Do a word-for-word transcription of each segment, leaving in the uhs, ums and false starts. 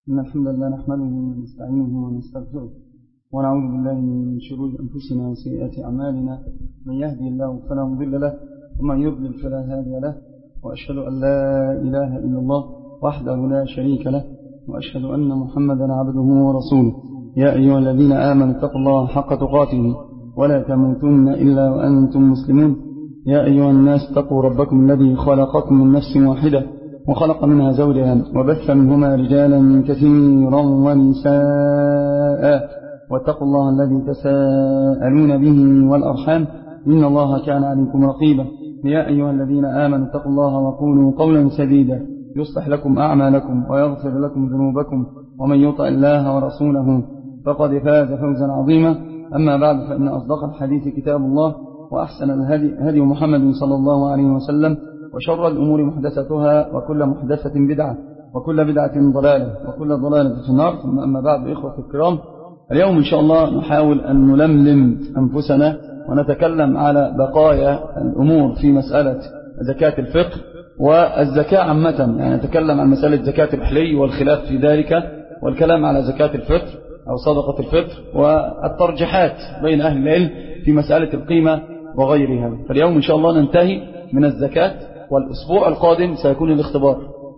إن الحمد لله نحمده ونستعينه ونستغفره ونعوذ بالله من شرور أنفسنا وسيئات أعمالنا. من يهدي الله فلا مضل له ومن يضلل فلا هادي له، وأشهد أن لا إله إلا الله وحده لا شريك له، وأشهد أن محمدا عبده ورسوله. يا أيها الذين آمنوا اتقوا الله حق تقاته ولا تموتن إلا وأنتم مسلمون. يا أيها الناس اتقوا ربكم الذي خلقكم من نفس واحدة وخلق منها زوجها وبث منهما رجالا كثيرا ونساء، واتقوا الله الذي تساءلون به والأرحام إن الله كان عليكم رقيبا. يا أيها الذين آمنوا اتقوا الله وقولوا قولا سديدا يصلح لكم أعمالكم ويغفر لكم ذنوبكم، ومن يطع الله ورسوله فقد فاز فوزا عظيما. أما بعد، فإن أصدق الحديث كتاب الله، وأحسن الهدي هدي محمد صلى الله عليه وسلم، وشر الأمور محدثتها، وكل محدثة بدعة، وكل بدعة ضلالة، وكل ضلالة في النار. ثم أما بعد، إخوة الكرام، اليوم إن شاء الله نحاول أن نلملم أنفسنا ونتكلم على بقايا الأمور في مسألة زكاة الفطر والزكاة عامة. يعني نتكلم عن مسألة زكاة الحلي والخلاف في ذلك، والكلام على زكاة الفطر أو صدقة الفطر، والترجيحات بين أهل العلم في مسألة القيمة وغيرها. فاليوم إن شاء الله ننتهي من الزكاة، والأسبوع القادم سيكون الاختبار.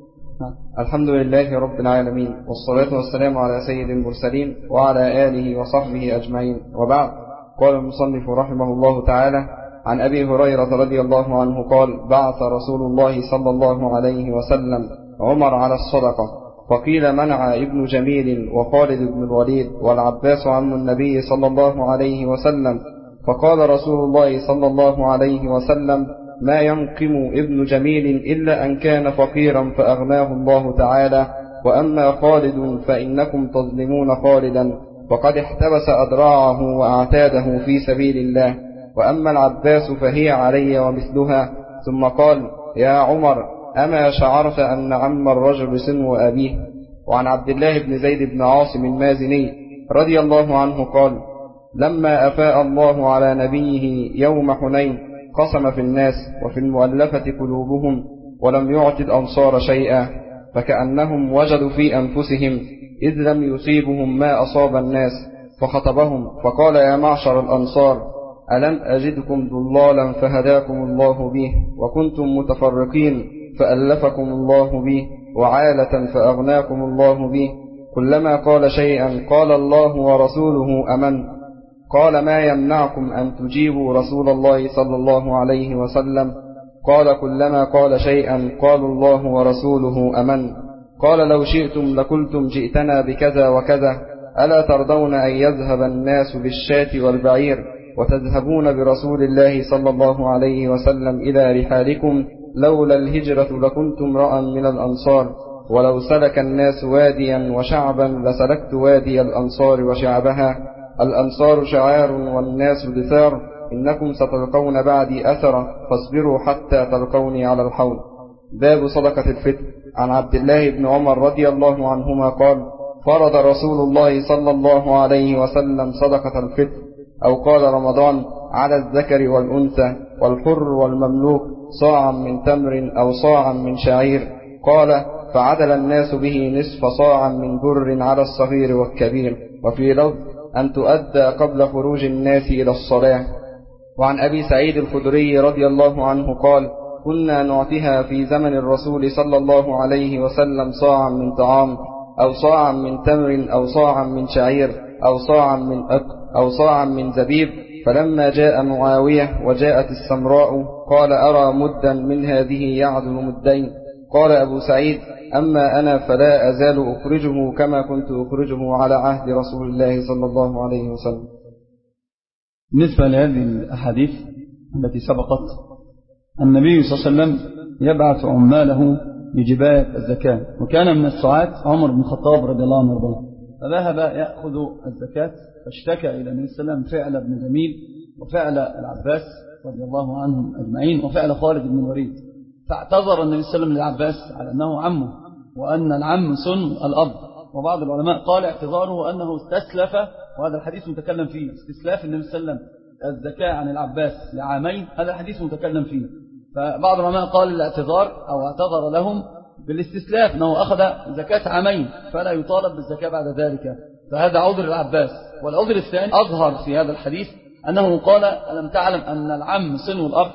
الحمد لله رب العالمين، والصلاة والسلام على سيد المرسلين وعلى آله وصحبه أجمعين، وبعد. قال المصنف رحمه الله تعالى: عن أبي هريرة رضي الله عنه قال: بعث رسول الله صلى الله عليه وسلم عمر على الصدقة، فقيل منع ابن جميل وخالد بن الوليد والعباس عم النبي صلى الله عليه وسلم، فقال رسول الله صلى الله عليه وسلم: ما ينقم ابن جميل إلا أن كان فقيرا فأغناه الله تعالى، وأما خالد فإنكم تظلمون خالدا فقد احتبس أدراعه وأعتاده في سبيل الله، وأما العباس فهي علي ومثلها. ثم قال: يا عمر، أما شعرت أن عم الرجل سنو أبيه؟ وعن عبد الله بن زيد بن عاصم المازني رضي الله عنه قال: لما أفاء الله على نبيه يوم حنين قسم في الناس وفي المؤلفة قلوبهم، ولم يعط الأنصار شيئا، فكأنهم وجدوا في أنفسهم إذ لم يصيبهم ما أصاب الناس، فخطبهم فقال: يا معشر الأنصار، ألم أجدكم ضلالا فهداكم الله به، وكنتم متفرقين فألفكم الله به، وعالة فأغناكم الله به؟ كلما قال شيئا قال الله ورسوله أمن. قال: ما يمنعكم أن تجيبوا رسول الله صلى الله عليه وسلم؟ قال: كلما قال شيئا قالوا الله ورسوله أمن. قال: لو شئتم لقلتم جئتنا بكذا وكذا، ألا ترضون أن يذهب الناس بالشاة والبعير وتذهبون برسول الله صلى الله عليه وسلم إلى رحالكم؟ لولا الهجرة لكنتم امرأ من الأنصار، ولو سلك الناس واديا وشعبا لسلكت وادي الأنصار وشعبها. الأنصار شعار والناس دثار، إنكم ستلقون بعدي أثرا، فاصبروا حتى تلقوني على الحوض. باب صدقة الفطر. عن عبد الله بن عمر رضي الله عنهما قال: فرض رسول الله صلى الله عليه وسلم صدقة الفطر، أو قال رمضان، على الذكر والأنثى والحر والمملوك صاعا من تمر أو صاعا من شعير. قال: فعدل الناس به نصف صاعا من بر على الصغير والكبير. وفي لفظ: أن تؤدى قبل خروج الناس إلى الصلاة. وعن أبي سعيد الخدري رضي الله عنه قال: كنا نعطيها في زمن الرسول صلى الله عليه وسلم صاعا من طعام، أو صاعا من تمر، أو صاعا من شعير، أو صاعا من أق أو صاعا من زبيب. فلما جاء معاوية وجاءت السمراء قال: أرى مدا من هذه يعدل مدين. قال أبو سعيد: أما أنا فلا أزال أخرجه كما كنت أخرجه على عهد رسول الله صلى الله عليه وسلم. بالنسبة لهذه الأحاديث التي سبقت، النبي صلى الله عليه وسلم يبعث عماله لجباية الزكاة، وكان من السعاة عمر بن الخطاب رضي الله عنه وارضاه، فذهب يأخذ الزكاة، فاشتكى إلى النبي صلى الله عليه وسلم فعل ابن جميل وفعل العباس رضي الله عنهم أجمعين وفعل خالد بن الوليد، فاعتذر النبي صلى الله عليه وسلم للعباس على أنه عمه، وأن العم سن الأب. وبعض العلماء قال اعتذاره أنه استسلف، وهذا الحديث متكلم فيه، استسلاف النبي صلى الله عليه وسلم الزكاة عن العباس لعامين، هذا الحديث متكلم فيه. فبعض العلماء قال الاعتذار أو اعتذر لهم بالاستسلاف أنه أخذ زكاة عامين فلا يطالب بالزكاة بعد ذلك، فهذا عذر العباس. والعذر الثاني أظهر في هذا الحديث أنه قال ألم تعلم أن العم صنو الأخ،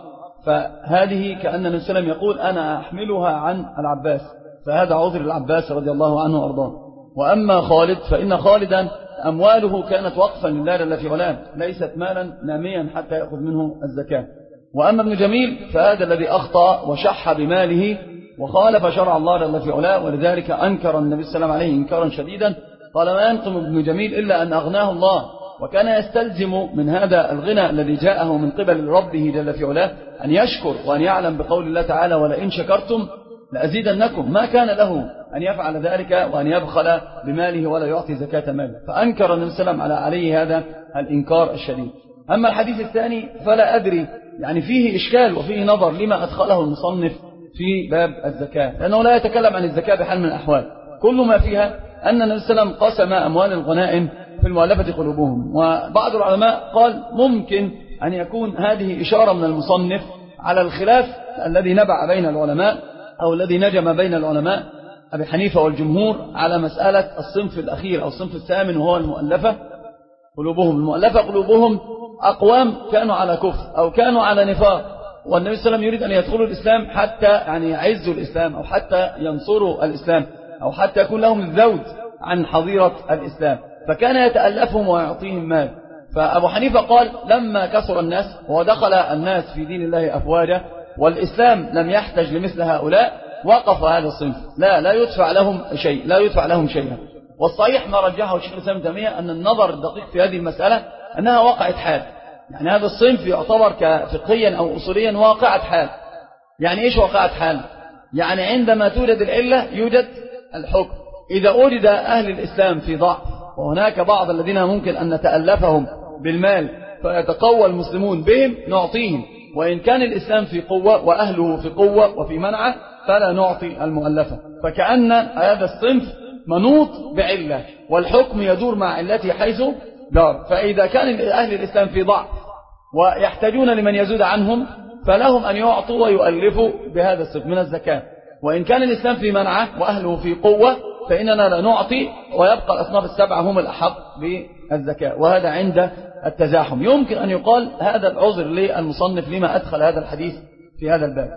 فهذه كأن النبي صلى الله عليه وسلم يقول أنا أحملها عن العباس، فهذا عذر العباس رضي الله عنه وأرضاه. وأما خالد فإن خالدا أمواله كانت وقفا لله جل في علاه، ليست مالا ناميا حتى يأخذ منه الزكاة. وأما ابن جميل فهذا الذي أخطأ وشح بماله وخالف شرع الله جل في علاه، ولذلك أنكر النبي صلى الله عليه وسلم عليه إنكارا شديدا، قال ما ينقم ابن جميل إلا أن أغناه الله، وكان يستلزم من هذا الغنى الذي جاءه من قبل ربه جل في علاه أن يشكر وأن يعلم بقول الله تعالى ولئن شكرتم لأزيدنكم، ما كان له أن يفعل ذلك وأن يبخل بماله ولا يعطي زكاة ماله، فأنكر النبي صلى الله عليه وسلم عليه هذا الإنكار الشديد. أما الحديث الثاني فلا أدري، يعني فيه إشكال وفيه نظر لما أدخله المصنف في باب الزكاة، لأنه لا يتكلم عن الزكاة بحال من الأحوال، كل ما فيها أن النبي صلى الله عليه وسلم قسم أموال الغنائم في المؤلفة قلوبهم. وبعض العلماء قال ممكن أن يكون هذه إشارة من المصنف على الخلاف الذي نبع بين العلماء أو الذي نجم بين العلماء أبي حنيفة والجمهور على مسألة الصنف الأخير أو الصنف الثامن وهو المؤلفة قلوبهم. المؤلفة قلوبهم أقوام كانوا على كفر أو كانوا على نفاق، والنبي صلى الله عليه وسلم يريد أن يدخلوا الإسلام حتى يعني يعزوا الإسلام أو حتى ينصروا الإسلام أو حتى يكون لهم الذود عن حظيرة الإسلام، فكان يتألفهم ويعطيهم مال. فأبو حنيفة قال لما كثر الناس ودخل الناس في دين الله أفواجا والإسلام لم يحتج لمثل هؤلاء، وقف هذا الصنف لا لا يدفع لهم شيء لا يدفع لهم شيئا. والصحيح ما رجحه الشيخ الإسلام ابن تيمية أن النظر الدقيق في هذه المسألة أنها واقعة حال، يعني هذا الصنف يعتبر كفقهيا أو أصوليا واقعة حال. يعني إيش واقعة حال؟ يعني عندما توجد العلة يوجد الحكم. إذا وجد أهل الإسلام في ضعف وهناك بعض الذين ممكن أن نتألفهم بالمال فيتقوى المسلمون بهم نعطيهم، وإن كان الإسلام في قوة وأهله في قوة وفي منعه فلا نعطي المؤلفة. فكأن هذا الصنف منوط بعلة والحكم يدور مع علته حيث دار. فإذا كان أهل الإسلام في ضعف ويحتاجون لمن يزود عنهم فلهم أن يعطوا ويؤلفوا بهذا الصنف من الزكاة، وإن كان الإسلام في منعه وأهله في قوة فإننا لا نعطي ويبقى الأصناف السبعة هم الأحق بالزكاة. وهذا عند التزاحم يمكن أن يقال هذا العذر للمصنف لما أدخل هذا الحديث في هذا الباب.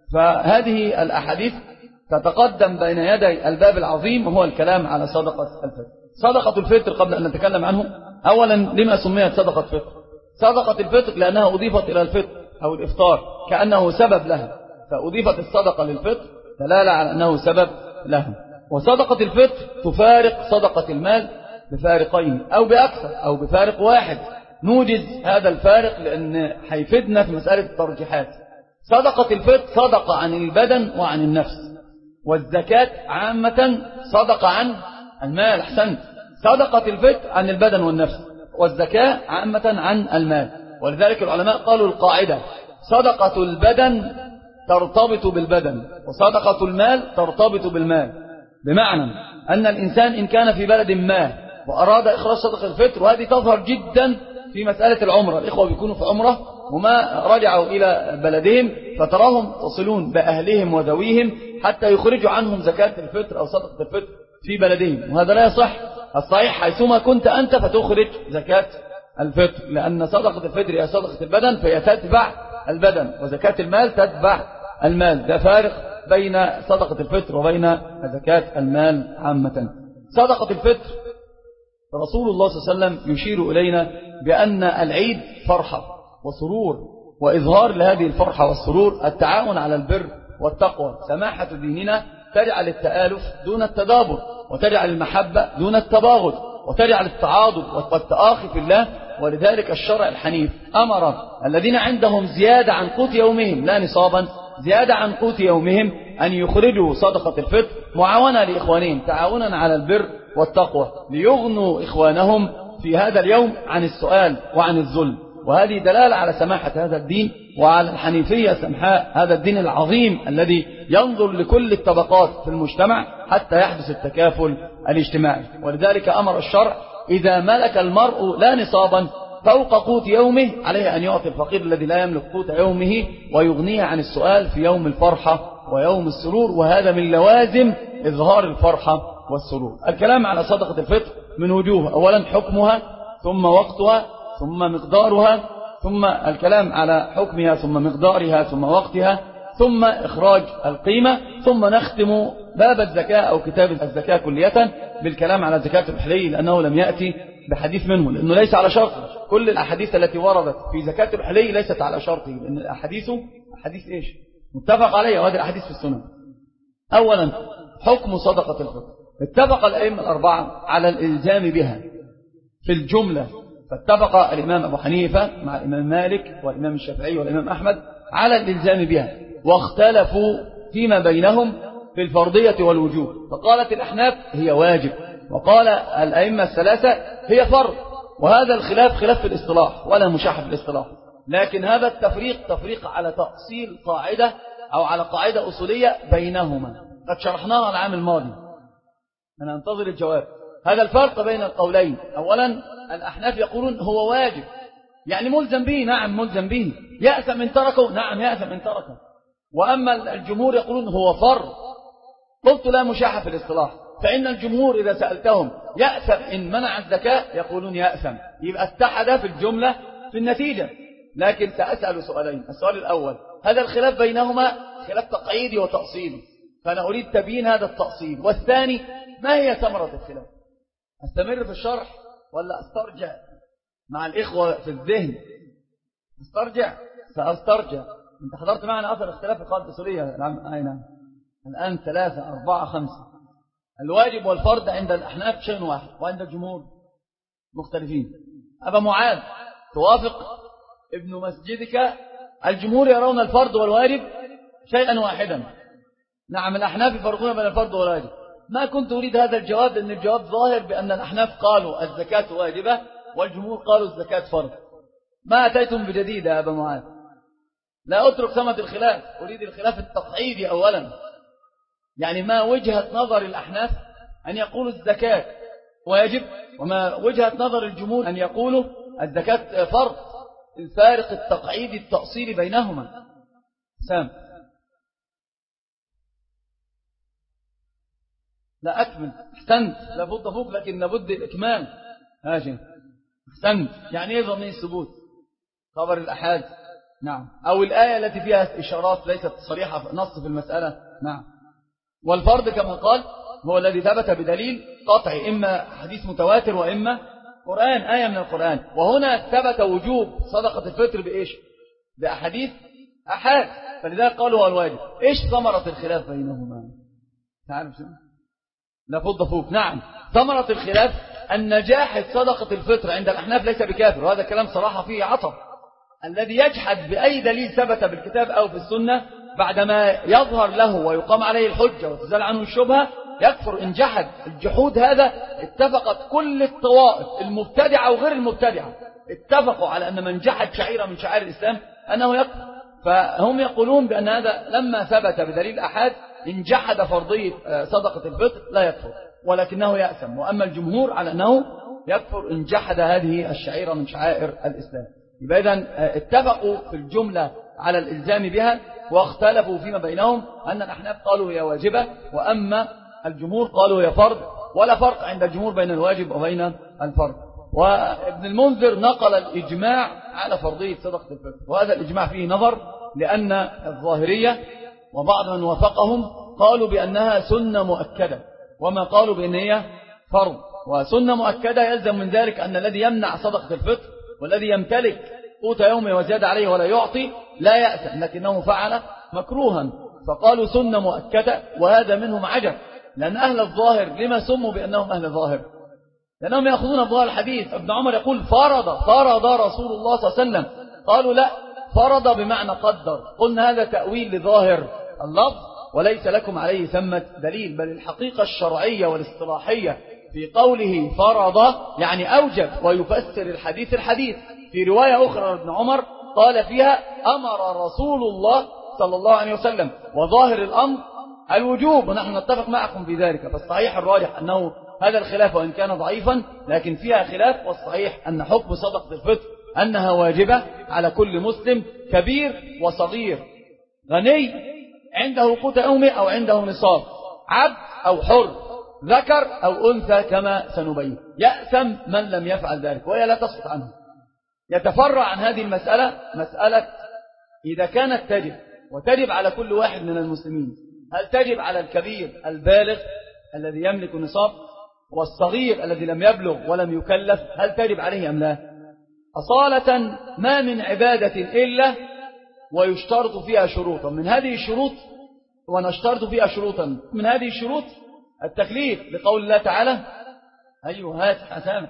فهذه الأحاديث تتقدم بين يدي الباب العظيم وهو الكلام على صدقة الفطر. صدقة الفطر قبل أن نتكلم عنه، أولا لما سميت صدقة فطر؟ صدقة الفطر لأنها أضيفت إلى الفطر أو الإفطار كأنه سبب لها، فأضيفت الصدقة للفطر دلالة على أنه سبب لها. وصدقة الفطر تفارق صدقة المال بفارقين أو بأكثر أو بفارق واحد، نوجز هذا الفارق لأن حيفدنا في مسألة الترجيحات. صدقة الفطر صدقة عن البدن وعن النفس، والزكاة عامة صدقة عن المال. أحسنت، صدقة الفطر عن البدن والنفس، والزكاة عامة عن المال. ولذلك العلماء قالوا القاعدة صدقة البدن ترتبط بالبدن وصدقة المال ترتبط بالمال، بمعنى أن الإنسان إن كان في بلد ما وأراد إخراج صدقة الفطر، وهذه تظهر جدا في مسألة العمرة، الإخوة بيكونوا في عمرة وما رجعوا إلى بلدهم فتراهم تصلون بأهلهم وذويهم حتى يخرجوا عنهم زكاة الفطر أو صدقة الفطر في بلدهم، وهذا لا يصح. الصحيح حيثما كنت أنت فتخرج زكاة الفطر، لأن صدقة الفطر هي صدقة البدن فهي تتبع البدن، وزكاة المال تتبع المال. ده فارق بين صدقة الفطر وبين زكاة المال عامة. صدقة الفطر رسول الله صلى الله عليه وسلم يشير إلينا بأن العيد فرحة وسرور، وإظهار لهذه الفرحة والسرور التعاون على البر والتقوى. سماحة ديننا تجعل التآلف دون التدابر، وتجعل المحبة دون التباغض، وتجعل التعاضد والتآخي في الله. ولذلك الشرع الحنيف أمر الذين عندهم زيادة عن قوت يومهم لا نصابا، زيادة عن قوت يومهم، أن يخرجوا صدقة الفطر معاونة لإخوانهم، تعاونا على البر والتقوى، ليغنوا إخوانهم في هذا اليوم عن السؤال وعن الذل. وهذه دلالة على سماحة هذا الدين وعلى الحنيفية سمحاء هذا الدين العظيم الذي ينظر لكل الطبقات في المجتمع حتى يحدث التكافل الاجتماعي. ولذلك أمر الشرع إذا ملك المرء لا نصابا فوق قوت يومه عليه أن يعطي الفقير الذي لا يملك قوت يومه ويغنيه عن السؤال في يوم الفرحة ويوم السرور، وهذا من لوازم إظهار الفرحة والسرور. الكلام على صدقة الفطر من وجوه: أولا حكمها، ثم وقتها، ثم مقدارها، ثم الكلام على حكمها ثم مقدارها ثم وقتها، ثم إخراج القيمة، ثم نختم باب الزكاة أو كتاب الزكاة كلية بالكلام على زكاة الحلي، لأنه لم يأتي بحديث منه، لأنه ليس على شرط. كل الأحاديث التي وردت في زكاة الحلي ليست على شرطه، لأن الأحاديث أحاديث إيش؟ متفق عليها، وهذه الأحاديث في السنن. أولا حكم صدقة الفطر. اتفق الأئمة الأربعة على الإلزام بها في الجملة، فاتفق الإمام أبو حنيفة مع الإمام مالك والإمام الشافعي والإمام أحمد على الإلزام بها، واختلفوا فيما بينهم في الفرضية والوجوب، فقالت الأحناف هي واجب، وقال الأئمة الثلاثة هي فرض. وهذا الخلاف خلاف في الاصطلاح ولا مشاحة في الاصطلاح، لكن هذا التفريق تفريق على تأصيل قاعدة أو على قاعدة أصولية بينهما قد شرحناها العام الماضي. أنا أنتظر الجواب. هذا الفرق بين القولين: أولا الأحناف يقولون هو واجب، يعني ملزم به، نعم ملزم به. يأثم إن تركه، نعم يأثم إن تركه. وأما الجمهور يقولون هو فرض. قلت لا مشاحة في الاصطلاح، فإن الجمهور إذا سألتهم يأثم إن منع الزكاة يقولون يأثم، يبقى اتحد في الجملة في النتيجة. لكن سأسأل سؤالين: السؤال الأول، هذا الخلاف بينهما خلاف تقعيدي وتأصيلي، فأنا أريد تبيين هذا التأصيل. والثاني، ما هي ثمرة الخلاف؟ أستمر في الشرح ولا أسترجع مع الإخوة في الذهن؟ أسترجع؟ سأسترجع. أنت حضرت معنا أثر اختلاف في القاعدة الأصولية أين؟ الآن ثلاثة أربعة خمسة. الواجب والفرض عند الأحناف شيء واحد، وعند الجمهور مختلفين. أبا معاذ، توافق ابن مسجدك الجمهور يرون الفرض والواجب شيئا واحدا. نعم الأحناف يفرقون بين الفرض والواجب. ما كنت أريد هذا الجواب، لأن الجواب ظاهر بأن الأحناف قالوا الزكاة واجبة والجمهور قالوا الزكاة فرض. ما أتيتم بجديد يا أبا معاذ. لا أترك ثمة الخلاف، أريد الخلاف التقعيدي أولا. يعني ما وجهة نظر الأحناف أن يقولوا الزكاة واجب، وما وجهة نظر الجمهور أن يقولوا الزكاة فرض. الفارق التقعيدي التأصيلي بينهما. سام لا أكمل. احسنت، لابد فوق لكن لابد الإكمال. هاشم احسنت. يعني ايه ضمني الثبوت؟ خبر الأحاد، نعم، أو الآية التي فيها إشارات ليست صريحة نص في المسألة، نعم. والفرض كما قال هو الذي ثبت بدليل قطعي، إما حديث متواتر وإما قرآن، آية من القرآن. وهنا ثبت وجوب صدقة الفطر بإيش؟ بأحاديث أحاد، فلذلك قالوا هو الواجب. إيش ثمرة الخلاف بينهما؟ تعرف شو؟ لا فض فوق. نعم، ثمرة الخلاف أن نجاح صدقة الفطر عند الأحناف ليس بكافر، وهذا كلام صراحة فيه عطف. الذي يجحد بأي دليل ثبت بالكتاب أو في السنة بعدما يظهر له ويقام عليه الحجة وتزال عنه الشبهة يكفر إن جحد. الجحود هذا اتفقت كل الطوائف المبتدعة وغير المبتدعة، اتفقوا على أن من جحد شعيرة من شعائر الإسلام أنه يكفر. فهم يقولون بأن هذا لما ثبت بدليل أحد إن جحد فرضية صدقة الفطر لا يكفر، ولكنه يأثم. وأما الجمهور على أنه يكفر إن جحد هذه الشعيرة من شعائر الإسلام. يبقى إذن اتفقوا في الجملة على الإلزام بها، واختلفوا فيما بينهم أن الأحناف قالوا هي واجبة، وأما الجمهور قالوا هي فرض، ولا فرق عند الجمهور بين الواجب وبين الفرض. وابن المنذر نقل الإجماع على فرضية صدقة الفطر، وهذا الإجماع فيه نظر، لأن الظاهرية وبعض من وافقهم قالوا بأنها سنة مؤكدة، وما قالوا بأن هي فرض. وسنة مؤكدة يلزم من ذلك أن الذي يمنع صدقة الفطر والذي يمتلك قوت يومه وزيادة عليه ولا يعطي لا يأثم، لكنه فعل مكروها، فقالوا سنة مؤكدة. وهذا منهم عجب، لأن أهل الظاهر لما سموا بأنهم أهل الظاهر؟ لأنهم يأخذون بظاهر الحديث. ابن عمر يقول فرض فرض رسول الله صلى الله عليه وسلم، قالوا لا، فرض بمعنى قدر. قلنا هذا تأويل لظاهر اللفظ وليس لكم عليه ثمة دليل، بل الحقيقة الشرعية والاصطلاحية في قوله فرض يعني أوجب، ويفسر الحديث الحديث. في رواية أخرى ابن عمر قال فيها أمر رسول الله صلى الله عليه وسلم، وظاهر الأمر الوجوب، ونحن نتفق معكم في ذلك. فالصحيح الراجح أنه هذا الخلاف وإن كان ضعيفا لكن فيها خلاف، والصحيح أن حكم صدقة الفطر أنها واجبة على كل مسلم كبير وصغير، غني عنده قوت يومه أو عنده نصاب، عبد أو حر، ذكر أو أنثى كما سنبين. يأثم من لم يفعل ذلك وهي لا تسقط عنه. يتفرع عن هذه المسألة مسألة إذا كانت تجب وتجب على كل واحد من المسلمين، هل تجب على الكبير البالغ الذي يملك نصاب والصغير الذي لم يبلغ ولم يكلف، هل تجب عليه أم لا؟ أصالة ما من عبادة إلا ويشترط فيها شروطا، من هذه الشروط ونشترط فيها شروطا، من هذه الشروط التكليف لقول الله تعالى أيها حسامة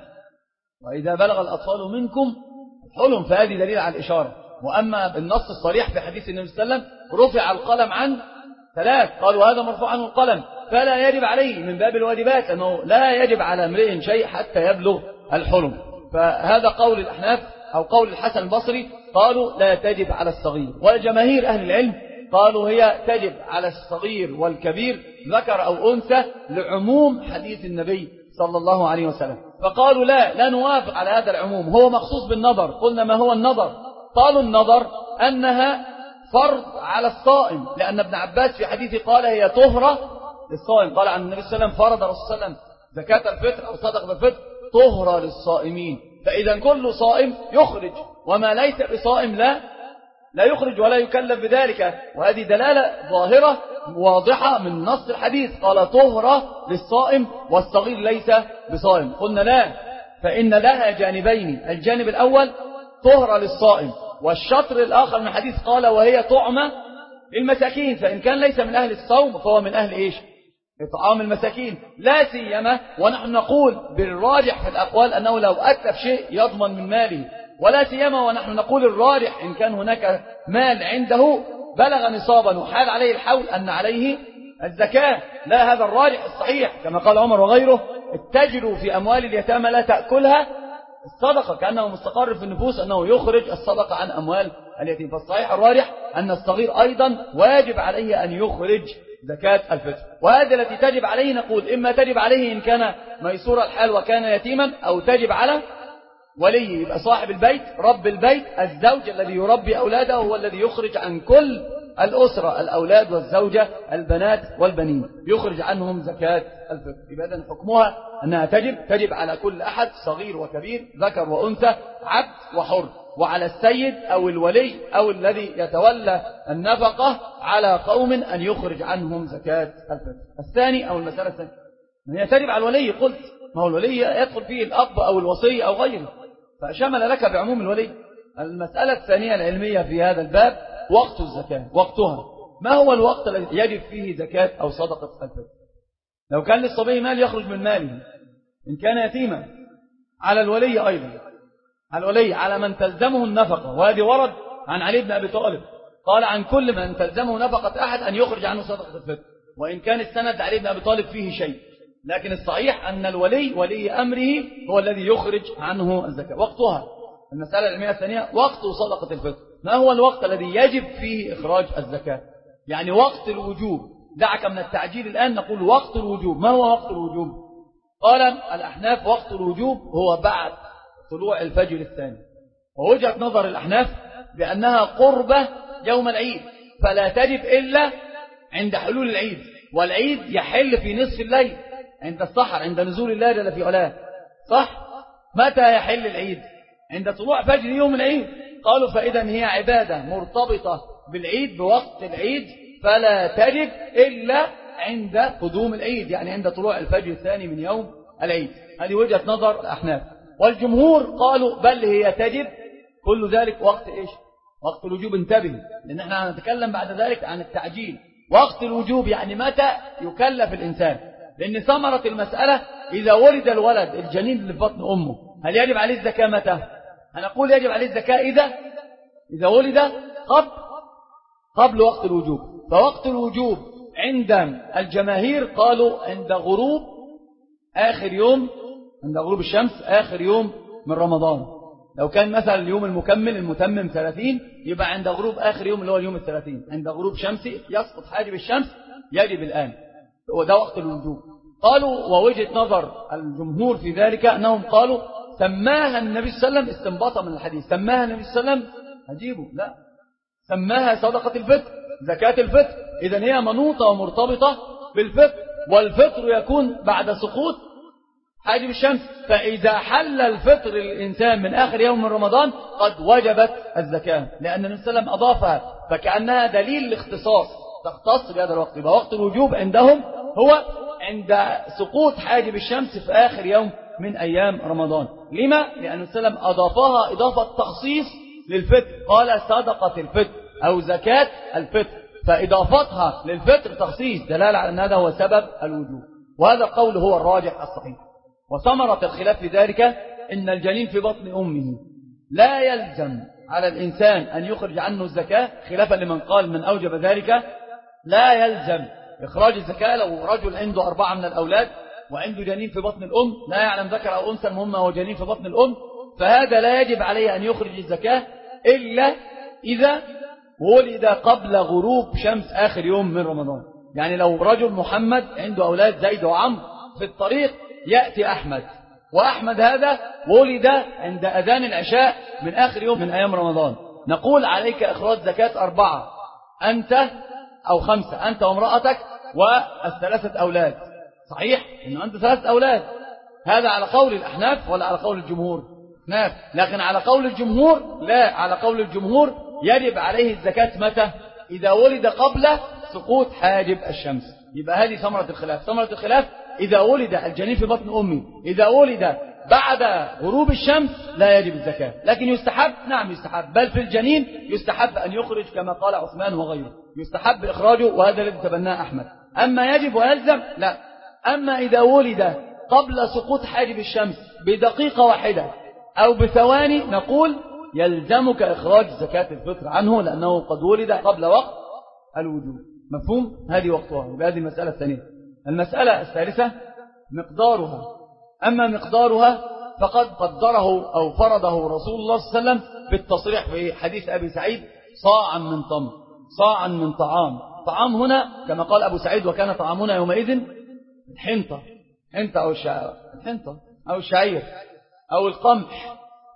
وإذا بلغ الأطفال منكم حلم، فهذه دليل على الإشارة. وأما بالنص الصريح في حديث النبي صلى الله عليه وسلم رفع القلم عن ثلاث، قالوا هذا مرفوع عنه القلم، فلا يجب عليه من باب الواجبات أنه لا يجب على امرئ شيء حتى يبلغ الحلم. فهذا قول الأحناف أو قول الحسن البصري، قالوا لا تجب على الصغير. والجماهير أهل العلم قالوا هي تجب على الصغير والكبير ذكر أو أنثى لعموم حديث النبي صلى الله عليه وسلم. فقالوا لا لا نوافق على هذا العموم، هو مخصوص بالنظر. قلنا ما هو النظر؟ قالوا النظر أنها فرض على الصائم، لأن ابن عباس في حديثه قال هي طهرة للصائم، قال عن النبي صلى الله عليه وسلم فرض الرسول صلى الله عليه وسلم زكاة الفطر أو صدقة الفطر طهرة للصائمين، فإذا كل صائم يخرج، وما ليس بصائم لا لا يخرج ولا يكلف بذلك. وهذه دلالة ظاهرة واضحة من نص الحديث، قال طهرة للصائم والصغير ليس بصائم. قلنا لا، فإن لها جانبين، الجانب الأول طهرة للصائم، والشطر الآخر من الحديث قال وهي طعمة للمساكين، فإن كان ليس من أهل الصوم فهو من أهل إيش؟ إطعام المساكين. لا سيما ونحن نقول بالراجح في الأقوال أنه لو أتلف شيء يضمن من ماله، ولا سيما ونحن نقول الراجح إن كان هناك مال عنده بلغ نصابا وحال عليه الحول أن عليه الزكاة. لا، هذا الراجح الصحيح كما قال عمر وغيره اتجروا في أموال اليتامى لا تأكلها الصدقة، كأنه مستقر في النفوس أنه يخرج الصدقة عن أموال اليتيم. فالصحيح الراجح أن الصغير أيضا واجب عليه أن يخرج زكاة الفطر، وهذا التي تجب عليه نقول إما تجب عليه إن كان ميسور الحال وكان يتيما، أو تجب على ولي، يبقى صاحب البيت رب البيت الزوج الذي يربي أولاده هو الذي يخرج عن كل الأسرة، الأولاد والزوجة البنات والبنين، يخرج عنهم زكاة الفطر. يبقى إذن حكمها أنها تجب تجب على كل أحد صغير وكبير ذكر وأنثى عبد وحر، وعلى السيد أو الولي أو الذي يتولى النفقة على قوم أن يخرج عنهم زكاة الفطر. الثاني أو المسألة الثانية هي تجب على الولي، قلت ما هو الولي يدخل فيه الأب أو الوصي أو غيره، فشمل لك بعموم الولي. المسألة الثانية العلمية في هذا الباب وقت الزكاة، وقتها ما هو الوقت الذي يجب فيه زكاة أو صدقة الفطر؟ لو كان للصبي مال يخرج من ماله، إن كان يتيما على الولي أيضا، على الولي على من تلزمه النفقة، وهذه ورد عن علي بن أبي طالب قال عن كل من تلزمه نفقة أحد أن يخرج عنه صدقة الفطر، وإن كان السند علي بن أبي طالب فيه شيء، لكن الصحيح أن الولي ولي أمره هو الذي يخرج عنه الزكاة. وقتها المسألة العلمية الثانية وقت صدقة الفطر، ما هو الوقت الذي يجب فيه إخراج الزكاة؟ يعني وقت الوجوب، دعك من التعجيل الآن، نقول وقت الوجوب. ما هو وقت الوجوب؟ قال الأحناف وقت الوجوب هو بعد طلوع الفجر الثاني، ووجهة نظر الأحناف بأنها قربة يوم العيد، فلا تجب إلا عند حلول العيد، والعيد يحل في نصف الليل عند السحر، عند نزول الله جل في علاه، صح؟ متى يحل العيد؟ عند طلوع فجر يوم العيد. قالوا فإذا هي عبادة مرتبطة بالعيد بوقت العيد، فلا تجب إلا عند قدوم العيد، يعني عند طلوع الفجر الثاني من يوم العيد. هذه وجهة نظر الأحناف. والجمهور قالوا بل هي تجب كل ذلك وقت إيش؟ وقت الوجوب. انتبه، لأن احنا هنتكلم بعد ذلك عن التعجيل. وقت الوجوب يعني متى يكلف الإنسان، لأن ثمرة المسألة إذا ولد الولد الجنين اللي في بطن أمه هل يجب عليه الزكاة متى؟ هنقول يجب عليه الزكاة إذا إذا ولد قبل قبل وقت الوجوب. فوقت الوجوب عند الجماهير قالوا عند غروب آخر يوم، عند غروب الشمس آخر يوم من رمضان. لو كان مثلا اليوم المكمل المتمم ثلاثين، يبقى عند غروب آخر يوم اللي هو اليوم الثلاثين، عند غروب شمسي يسقط حاجب الشمس يجب الآن، وده وقت الوجوب. قالوا ووجهة نظر الجمهور في ذلك أنهم قالوا سماها النبي صلى الله عليه وسلم استنباطا من الحديث، سماها النبي صلى الله عليه وسلم هجيبه لا، سماها صدقة الفطر، زكاة الفطر. إذا هي منوطة ومرتبطة بالفطر، والفطر يكون بعد سقوط حاجب الشمس. فإذا حل الفطر الإنسان من آخر يوم من رمضان قد وجبت الزكاة، لأن النبي صلى الله عليه وسلم أضافها فكأنها دليل الاختصاص، تختص بهذا الوقت. يبقى وقت الوجوب عندهم هو عند سقوط حاجب الشمس في آخر يوم من أيام رمضان. لما؟ لأن النبي صلى الله عليه وسلم أضافها إضافة تخصيص للفطر، قال صدقة الفطر أو زكاة الفطر، فإضافتها للفطر تخصيص دلالة على أن هذا هو سبب الوجوب. وهذا القول هو الراجح الصحيح. وثمرة الخلاف في ذلك إن الجنين في بطن أمه لا يلزم على الإنسان أن يخرج عنه الزكاة، خلافا لمن قال من أوجب ذلك لا يلزم إخراج الزكاة. لو رجل عنده أربعة من الأولاد وعنده جنين في بطن الأم لا يعلم ذكر أو أنثى، المهم هو جنين في بطن الأم، فهذا لا يجب عليه أن يخرج الزكاة إلا إذا ولد قبل غروب شمس آخر يوم من رمضان. يعني لو رجل محمد عنده أولاد زيد وعمرو، في الطريق يأتي أحمد، وأحمد هذا ولد عند أذان العشاء من آخر يوم من أيام رمضان، نقول عليك إخراج زكاة أربعة، أنت أو خمسة، أنت وامرأتك والثلاثة أولاد. صحيح إنه أنت ثلاثة أولاد، هذا على قول الأحناف ولا على قول الجمهور؟ نعم. لكن على قول الجمهور لا، على قول الجمهور يجب عليه الزكاة متى؟ إذا ولد قبل سقوط حاجب الشمس. يبقى هذه ثمرة الخلاف. ثمرة الخلاف إذا ولد الجنين في بطن أمه، إذا ولد بعد غروب الشمس لا يجب الزكاة، لكن يستحب، نعم يستحب، بل في الجنين يستحب أن يخرج كما قال عثمان وغيره، يستحب إخراجه، وهذا الذي تبناه أحمد. أما يجب ويلزم لا. أما إذا ولد قبل سقوط حاجب الشمس بدقيقة واحدة أو بثواني نقول يلزمك إخراج زكاة الفطر عنه، لأنه قد ولد قبل وقت الوجوب. مفهوم؟ هذه وقتها. بهذه المسألة الثانية. المسألة الثالثة مقدارها. أما مقدارها فقد قدره أو فرضه رسول الله صلى الله عليه وسلم بالتصريح في حديث أبي سعيد: صاعا من تمر، صاعا من طعام. طعام هنا كما قال أبو سعيد: وكان طعامنا يومئذ الحنطة، حنطة أو الشعير، الحنطة أو الشعير أو القمح،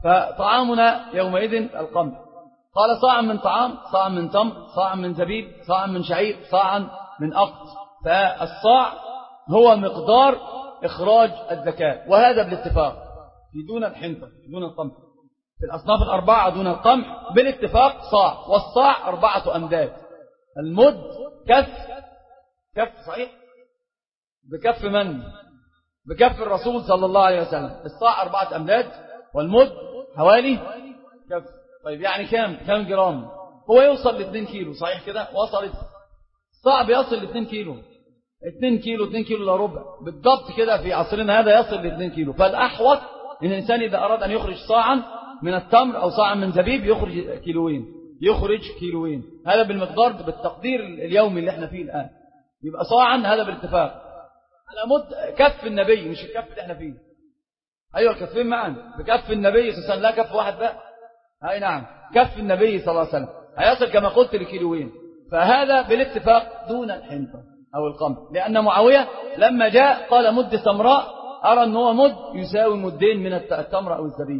فطعامنا يومئذ القمح. قال: صاعا من طعام، صاعا من تمر، صاعا من زبيب، صاعا من شعير، صاعا من أقط. فالصاع هو مقدار إخراج الزكاة، وهذا بالاتفاق في دون الحنطة دون القمح، في الأصناف الأربعة دون القمح بالاتفاق صاع. والصاع أربعة أمداد. المد كف، كف صحيح، بكف من؟ بكف الرسول صلى الله عليه وسلم. الصاع أربعة أمداد، والمد حوالي كف. طيب يعني كم كم جرام؟ هو يوصل لاثنين كيلو، صحيح كده؟ وصلت الصاع بيصل لاثنين كيلو، اثنين كيلو، اثنين كيلو الا ربع بالضبط كده. في عصرنا هذا يصل لاثنين كيلو. فالأحوط إن الإنسان إذا أراد أن يخرج صاعا من التمر أو صاعا من زبيب يخرج كيلوين، يخرج كيلوين. هذا بالمقدار بالتقدير اليومي اللي احنا فيه الآن. يبقى صاعا هذا بالاتفاق على مد كف النبي، مش الكف اللي احنا فيه. أيوة الكفين معا، بكف النبي صلى الله عليه وسلم، لا كف واحد بقى. أي نعم، كف النبي صلى الله عليه وسلم هيصل كما قلت لكيلوين. فهذا بالاتفاق دون الحنطة أو القمح، لأن معاوية لما جاء قال مد سمراء، أرى أن هو مد يساوي مدين من التمر أو الزبيب،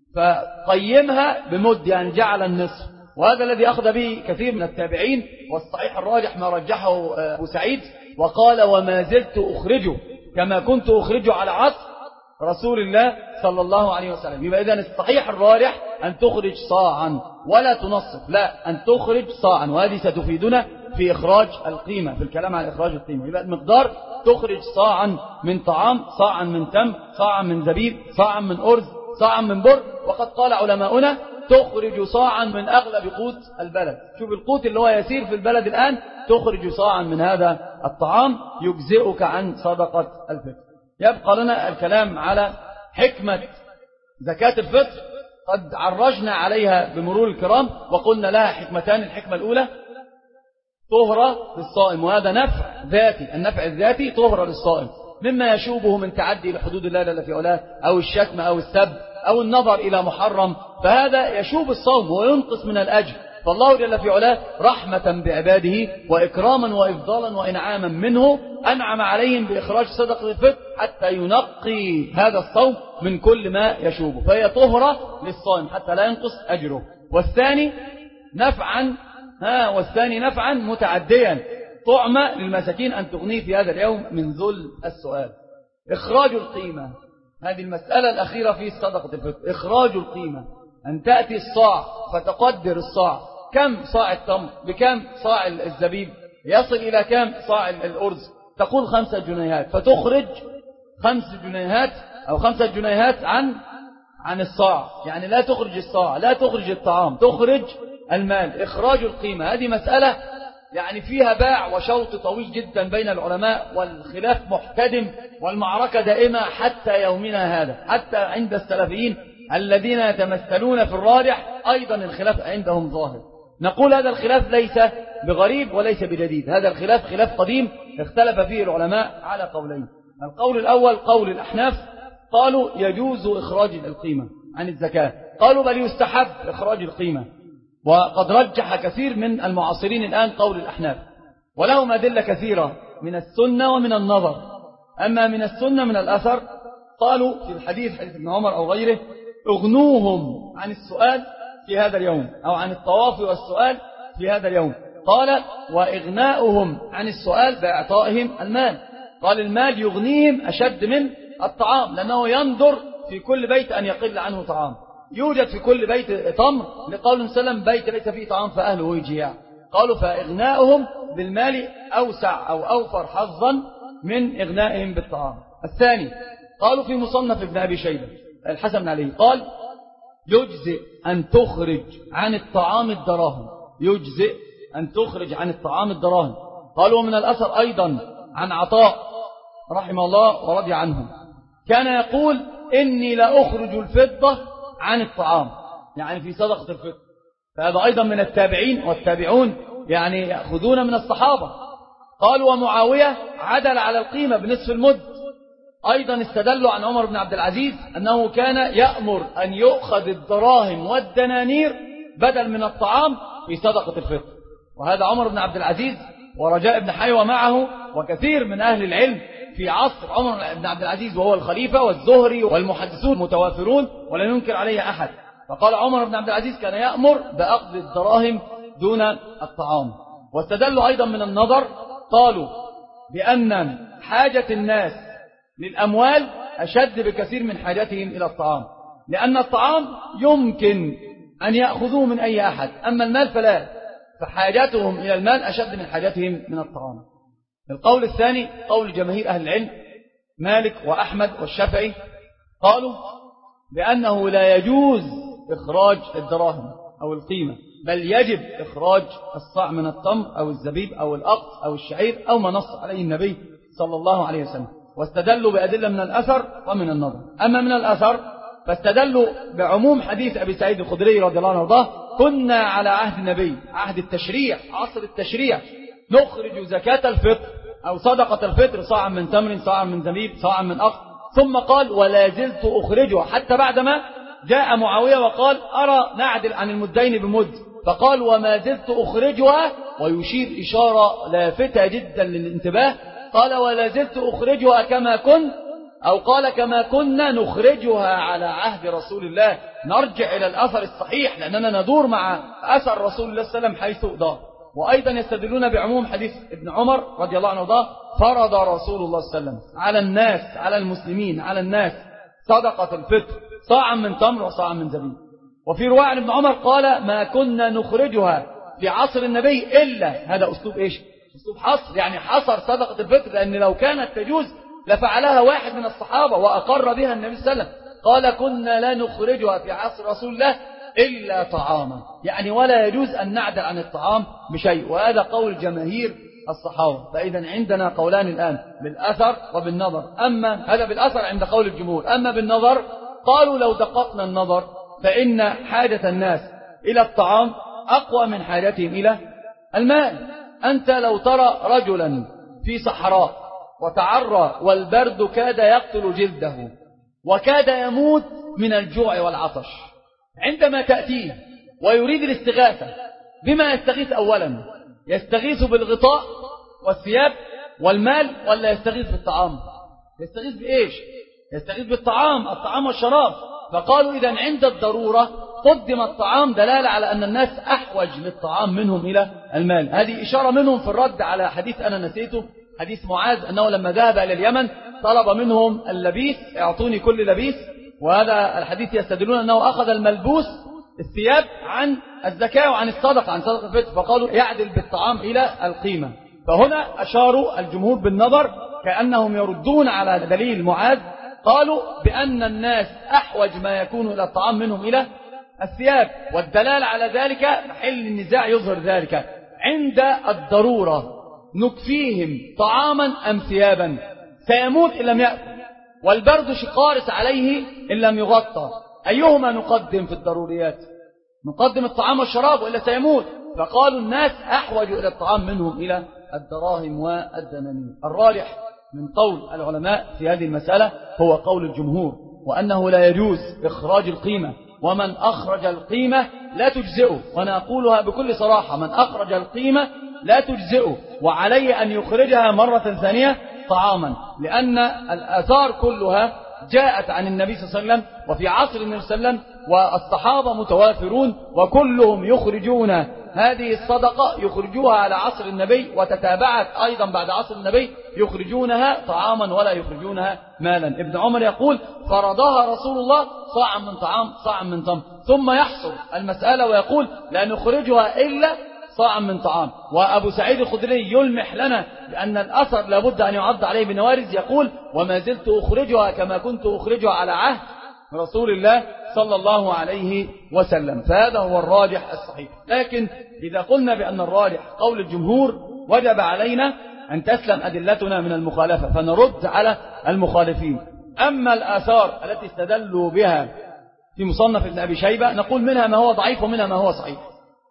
فقيمها بمد، يعني جعل النصف. وهذا الذي أخذ به كثير من التابعين، والصحيح الراجح ما رجحه أبو سعيد، وقال: وما زلت أخرجه كما كنت أخرجه على عصر رسول الله صلى الله عليه وسلم. يبقى إذن الصحيح الراجح أن تخرج صاعا ولا تنصف، لا، أن تخرج صاعا. وهذه ستفيدنا في إخراج القيمة، في الكلام عن إخراج القيمة. يبقى المقدار تخرج صاعا من طعام، صاعا من تمر، صاعا من زبيب، صاعا من أرز، صاعا من بر. وقد قال علماؤنا: تخرج صاعا من أغلب قوت البلد. شوف القوت اللي هو يسير في البلد الآن، تخرج صاعا من هذا الطعام يجزئك عن صدقة الفطر. يبقى لنا الكلام على حكمة زكاة الفطر، قد عرجنا عليها بمرور الكرام وقلنا لها حكمتان. الحكمة الأولى طهرة للصائم، وهذا نفع ذاتي، النفع الذاتي طهرة للصائم مما يشوبه من تعدي لحدود الله جل في علاه، أو الشتم أو السب أو النظر إلى محرم، فهذا يشوب الصوم وينقص من الأجر. فالله جل في علاه رحمة بعباده وإكراما وإفضالا وإنعاما منه أنعم عليهم بإخراج صدقة الفطر حتى ينقي هذا الصوم من كل ما يشوبه، فهي طهرة للصائم حتى لا ينقص أجره. والثاني نفعا ها والثاني نفعا متعديا، طعمة للمساكين أن تغنيه في هذا اليوم من ذل السؤال. إخراج القيمة، هذه المسألة الأخيرة في صدقة الفطر. إخراج القيمة، أن تأتي الصاع فتقدر الصاع، كم صاع التمر، بكم صاع الزبيب، يصل إلى كم صاع الأرز، تقول خمسة جنيهات، فتخرج خمس جنيهات أو خمسة جنيهات عن عن الصاع، يعني لا تخرج الصاع، لا تخرج الطعام، تخرج المال. إخراج القيمة هذه مسألة يعني فيها باع وشوط طويل جدا بين العلماء، والخلاف محتدم والمعركة دائمة حتى يومنا هذا، حتى عند السلفيين الذين يتمثلون في الراجح أيضا الخلاف عندهم ظاهر. نقول هذا الخلاف ليس بغريب وليس بجديد، هذا الخلاف خلاف قديم اختلف فيه العلماء على قولين. القول الأول قول الأحناف، قالوا يجوز إخراج القيمة عن الزكاة، قالوا بل يستحب إخراج القيمة، وقد رجح كثير من المعاصرين الآن قول الأحناف، ولهم أدلة كثيرة من السنة ومن النظر. أما من السنة من الأثر قالوا في الحديث حديث ابن عمر أو غيره اغنوهم عن السؤال في هذا اليوم، أو عن الطواف والسؤال في هذا اليوم. قال وإغناؤهم عن السؤال بإعطائهم المال، قال المال يغنيهم أشد من الطعام، لأنه ينظر في كل بيت أن يقل عنه طعام، يوجد في كل بيت تمر لقول سلم بيت ليس فيه طعام فأهله جياع. قالوا فإغناؤهم بالمال أوسع أو أوفر حظا من إغنائهم بالطعام. الثاني قالوا في مصنف ابن أبي شيبة الحسن عليه قال يجزئ أن تخرج عن الطعام الدراهم، يجزئ أن تخرج عن الطعام الدراهم. قالوا من الأثر أيضا عن عطاء رحمه الله ورضي عنه كان يقول إني لا أخرج الفضة عن الطعام، يعني في صدقة الفطر. فهذا أيضا من التابعين، والتابعون يعني يأخذون من الصحابة. قالوا ومعاوية عدل على القيمة بنصف المد. أيضا استدلوا عن عمر بن عبد العزيز أنه كان يأمر أن يؤخذ الدراهم والدنانير بدل من الطعام في صدقة الفطر. وهذا عمر بن عبد العزيز ورجاء بن حيوة معه وكثير من أهل العلم في عصر عمر بن عبد العزيز وهو الخليفة، والزهري والمحدثون متوافرون ولا ينكر عليه أحد. فقال عمر بن عبد العزيز كان يأمر بأخذ الدراهم دون الطعام. واستدلوا أيضا من النظر، قالوا بأن حاجة الناس للأموال أشد بكثير من حاجتهم إلى الطعام، لأن الطعام يمكن أن يأخذوه من أي أحد، أما المال فلا، فحاجتهم إلى المال أشد من حاجتهم من الطعام. القول الثاني قول جماهير أهل العلم مالك وأحمد والشافعي، قالوا بأنه لا يجوز إخراج الدراهم أو القيمة، بل يجب إخراج الصاع من التمر أو الزبيب أو الأقط أو الشعير أو ما نص عليه النبي صلى الله عليه وسلم. واستدلوا بأدلة من الأثر ومن النظر. أما من الأثر فاستدلوا بعموم حديث أبي سعيد الخدري رضي الله عنه وارضاه كنا على عهد النبي، عهد التشريع، عصر التشريع، نخرج زكاة الفطر أو صدقة الفطر صاعا من تمر صاعا من زبيب صاعا من أقط، ثم قال ولا زلت أخرجها حتى بعدما جاء معاوية وقال أرى نعدل عن المدين بمد، فقال وما زلت أخرجها، ويشير إشارة لافتة جدا للانتباه، قال ولا زلت أخرجها كما كنت، أو قال كما كنا نخرجها على عهد رسول الله. نرجع إلى الأثر الصحيح لأننا ندور مع أثر رسول الله صلى الله عليه وسلم حيث دار. وأيضا يستدلون بعموم حديث ابن عمر رضي الله عنه وارضاه فرض رسول الله صلى الله عليه وسلم على الناس، على المسلمين، على الناس صدقة الفطر صاعا من تمر وصاعا من زبيب. وفي رواية عن ابن عمر قال ما كنا نخرجها في عصر النبي إلا، هذا أسلوب إيش؟ أسلوب حصر، يعني حصر صدقة الفطر، لأن لو كانت تجوز لفعلها واحد من الصحابة وأقر بها النبي صلى الله عليه وسلم. قال كنا لا نخرجها في عصر رسول الله إلا طعاما، يعني ولا يجوز أن نعدل عن الطعام بشيء. وهذا قول جماهير الصحابة. فإذا عندنا قولان الآن بالأثر وبالنظر. أما هذا بالأثر عند قول الجمهور، أما بالنظر قالوا لو دققنا النظر فإن حاجة الناس إلى الطعام أقوى من حاجتهم إلى الماء. أنت لو ترى رجلا في صحراء وتعرى والبرد كاد يقتل جلده وكاد يموت من الجوع والعطش، عندما تأتيه ويريد الاستغاثة بما يستغيث أولا؟ يستغيث بالغطاء والثياب والمال ولا يستغيث بالطعام؟ يستغيث بإيش؟ يستغيث بالطعام، الطعام والشراب. فقالوا إذن عند الضرورة قدم الطعام دلالة على أن الناس أحوج للطعام منهم إلى المال. هذه إشارة منهم في الرد على حديث أنا نسيته، حديث معاذ أنه لما ذهب إلى اليمن طلب منهم اللبيس، اعطوني كل لبيس، وهذا الحديث يستدلون أنه أخذ الملبوس الثياب عن الزكاة وعن الصدقة، عن صدقة الفطر، فقالوا يعدل بالطعام إلى القيمة. فهنا أشاروا الجمهور بالنظر كأنهم يردون على دليل معاذ، قالوا بأن الناس أحوج ما يكون إلى الطعام منهم إلى الثياب، والدلالة على ذلك محل النزاع يظهر ذلك عند الضرورة نكفيهم طعاما أم ثيابا، سيموت إن لم يأكل والبرد قارس عليه إن لم يغطى، أيهما نقدم في الضروريات؟ نقدم الطعام والشراب وإلا سيموت. فقالوا الناس أحوج إلى الطعام منهم إلى الدراهم والدنانير. الراجح من قول العلماء في هذه المسألة هو قول الجمهور، وأنه لا يجوز إخراج القيمة، ومن أخرج القيمة لا تجزئه، وأنا أقولها بكل صراحة، من أخرج القيمة لا تجزئه، وعليه أن يخرجها مرة ثانية طعاما، لأن الآثار كلها جاءت عن النبي صلى الله عليه وسلم وفي عصر النبي صلى الله عليه وسلم، والصحابة متوافرون وكلهم يخرجون هذه الصدقة، يخرجوها على عصر النبي وتتابعت أيضا بعد عصر النبي، يخرجونها طعاما ولا يخرجونها مالا. ابن عمر يقول فرضها رسول الله صاعا من طعام صاعا من تمر، ثم يحصر المسألة ويقول لا نخرجها إلا صاعا من طعام. وأبو سعيد الخدري يلمح لنا بأن الأثر لابد أن يعض عليه بنوارز، يقول وما زلت أخرجها كما كنت أخرجها على عهد رسول الله صلى الله عليه وسلم. فهذا هو الراجح الصحيح. لكن إذا قلنا بأن الراجح قول الجمهور وجب علينا أن تسلم أدلتنا من المخالفة، فنرد على المخالفين. أما الآثار التي استدلوا بها في مصنف ابن أبي شيبة نقول منها ما هو ضعيف ومنها ما هو صحيح.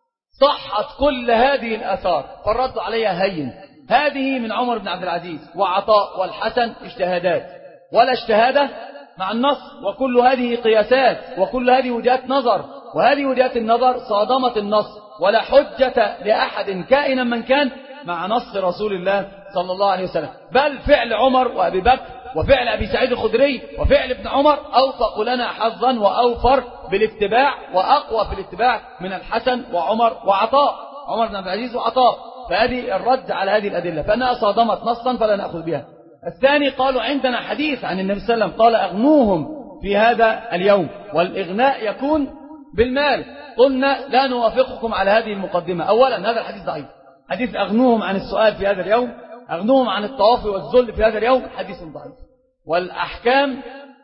صحت كل هذه الآثار فالرد عليها هين. هذه من عمر بن عبد العزيز وعطاء والحسن اجتهادات، ولا اجتهاد مع النص، وكل هذه قياسات، وكل هذه وجهات نظر، وهذه وجهات النظر صادمت النص، ولا حجة لأحد كائنا من كان مع نص رسول الله صلى الله عليه وسلم. بل فعل عمر وأبي بكر وفعل أبي سعيد الخدري وفعل ابن عمر أوفق لنا حظا وأوفر بالاتباع وأقوى في الاتباع من الحسن وعمر وعطاء، عمر بن عبد العزيز وعطاء. فهذه الرد على هذه الأدلة، فأنها صادمت نصا فلا نأخذ بها. الثاني قالوا عندنا حديث عن النبي صلى الله عليه وسلم قال أغنوهم في هذا اليوم، والإغناء يكون بالمال. قلنا لا نوافقكم على هذه المقدمة. أولا هذا الحديث ضعيف، حديث أغنوهم عن السؤال في هذا اليوم، أغنوهم عن الطواف والذل في هذا اليوم، حديث ضعيف، والأحكام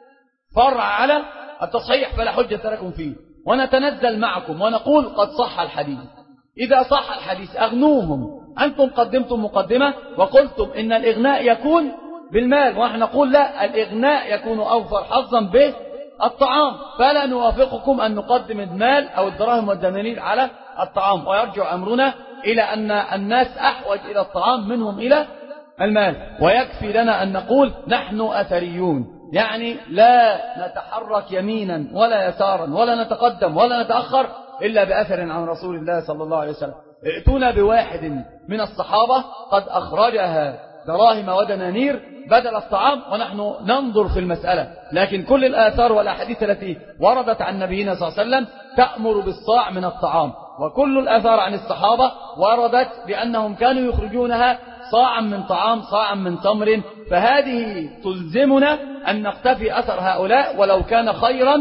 فرع على التصحيح فلا حجة لكم فيه. ونتنزل معكم ونقول قد صح الحديث. إذا صح الحديث أغنوهم، أنتم قدمتم مقدمة وقلتم إن الإغناء يكون بالمال، ونحن نقول لا، الإغناء يكون أوفر حظا بالطعام، فلا نوافقكم أن نقدم المال أو الدراهم والدنانير على الطعام. ويرجع أمرنا إلى أن الناس أحوج إلى الطعام منهم إلى المال. ويكفي لنا أن نقول نحن أثريون، يعني لا نتحرك يمينا ولا يسارا ولا نتقدم ولا نتأخر إلا بأثر عن رسول الله صلى الله عليه وسلم. ائتونا بواحد من الصحابة قد أخرجها دراهم ودنانير بدل الطعام ونحن ننظر في المسألة. لكن كل الآثار والأحاديث التي وردت عن نبينا صلى الله عليه وسلم تأمر بالصاع من الطعام، وكل الآثار عن الصحابة وردت بأنهم كانوا يخرجونها صاعا من طعام صاعا من تمر. فهذه تلزمنا أن نقتفي أثر هؤلاء، ولو كان خيرا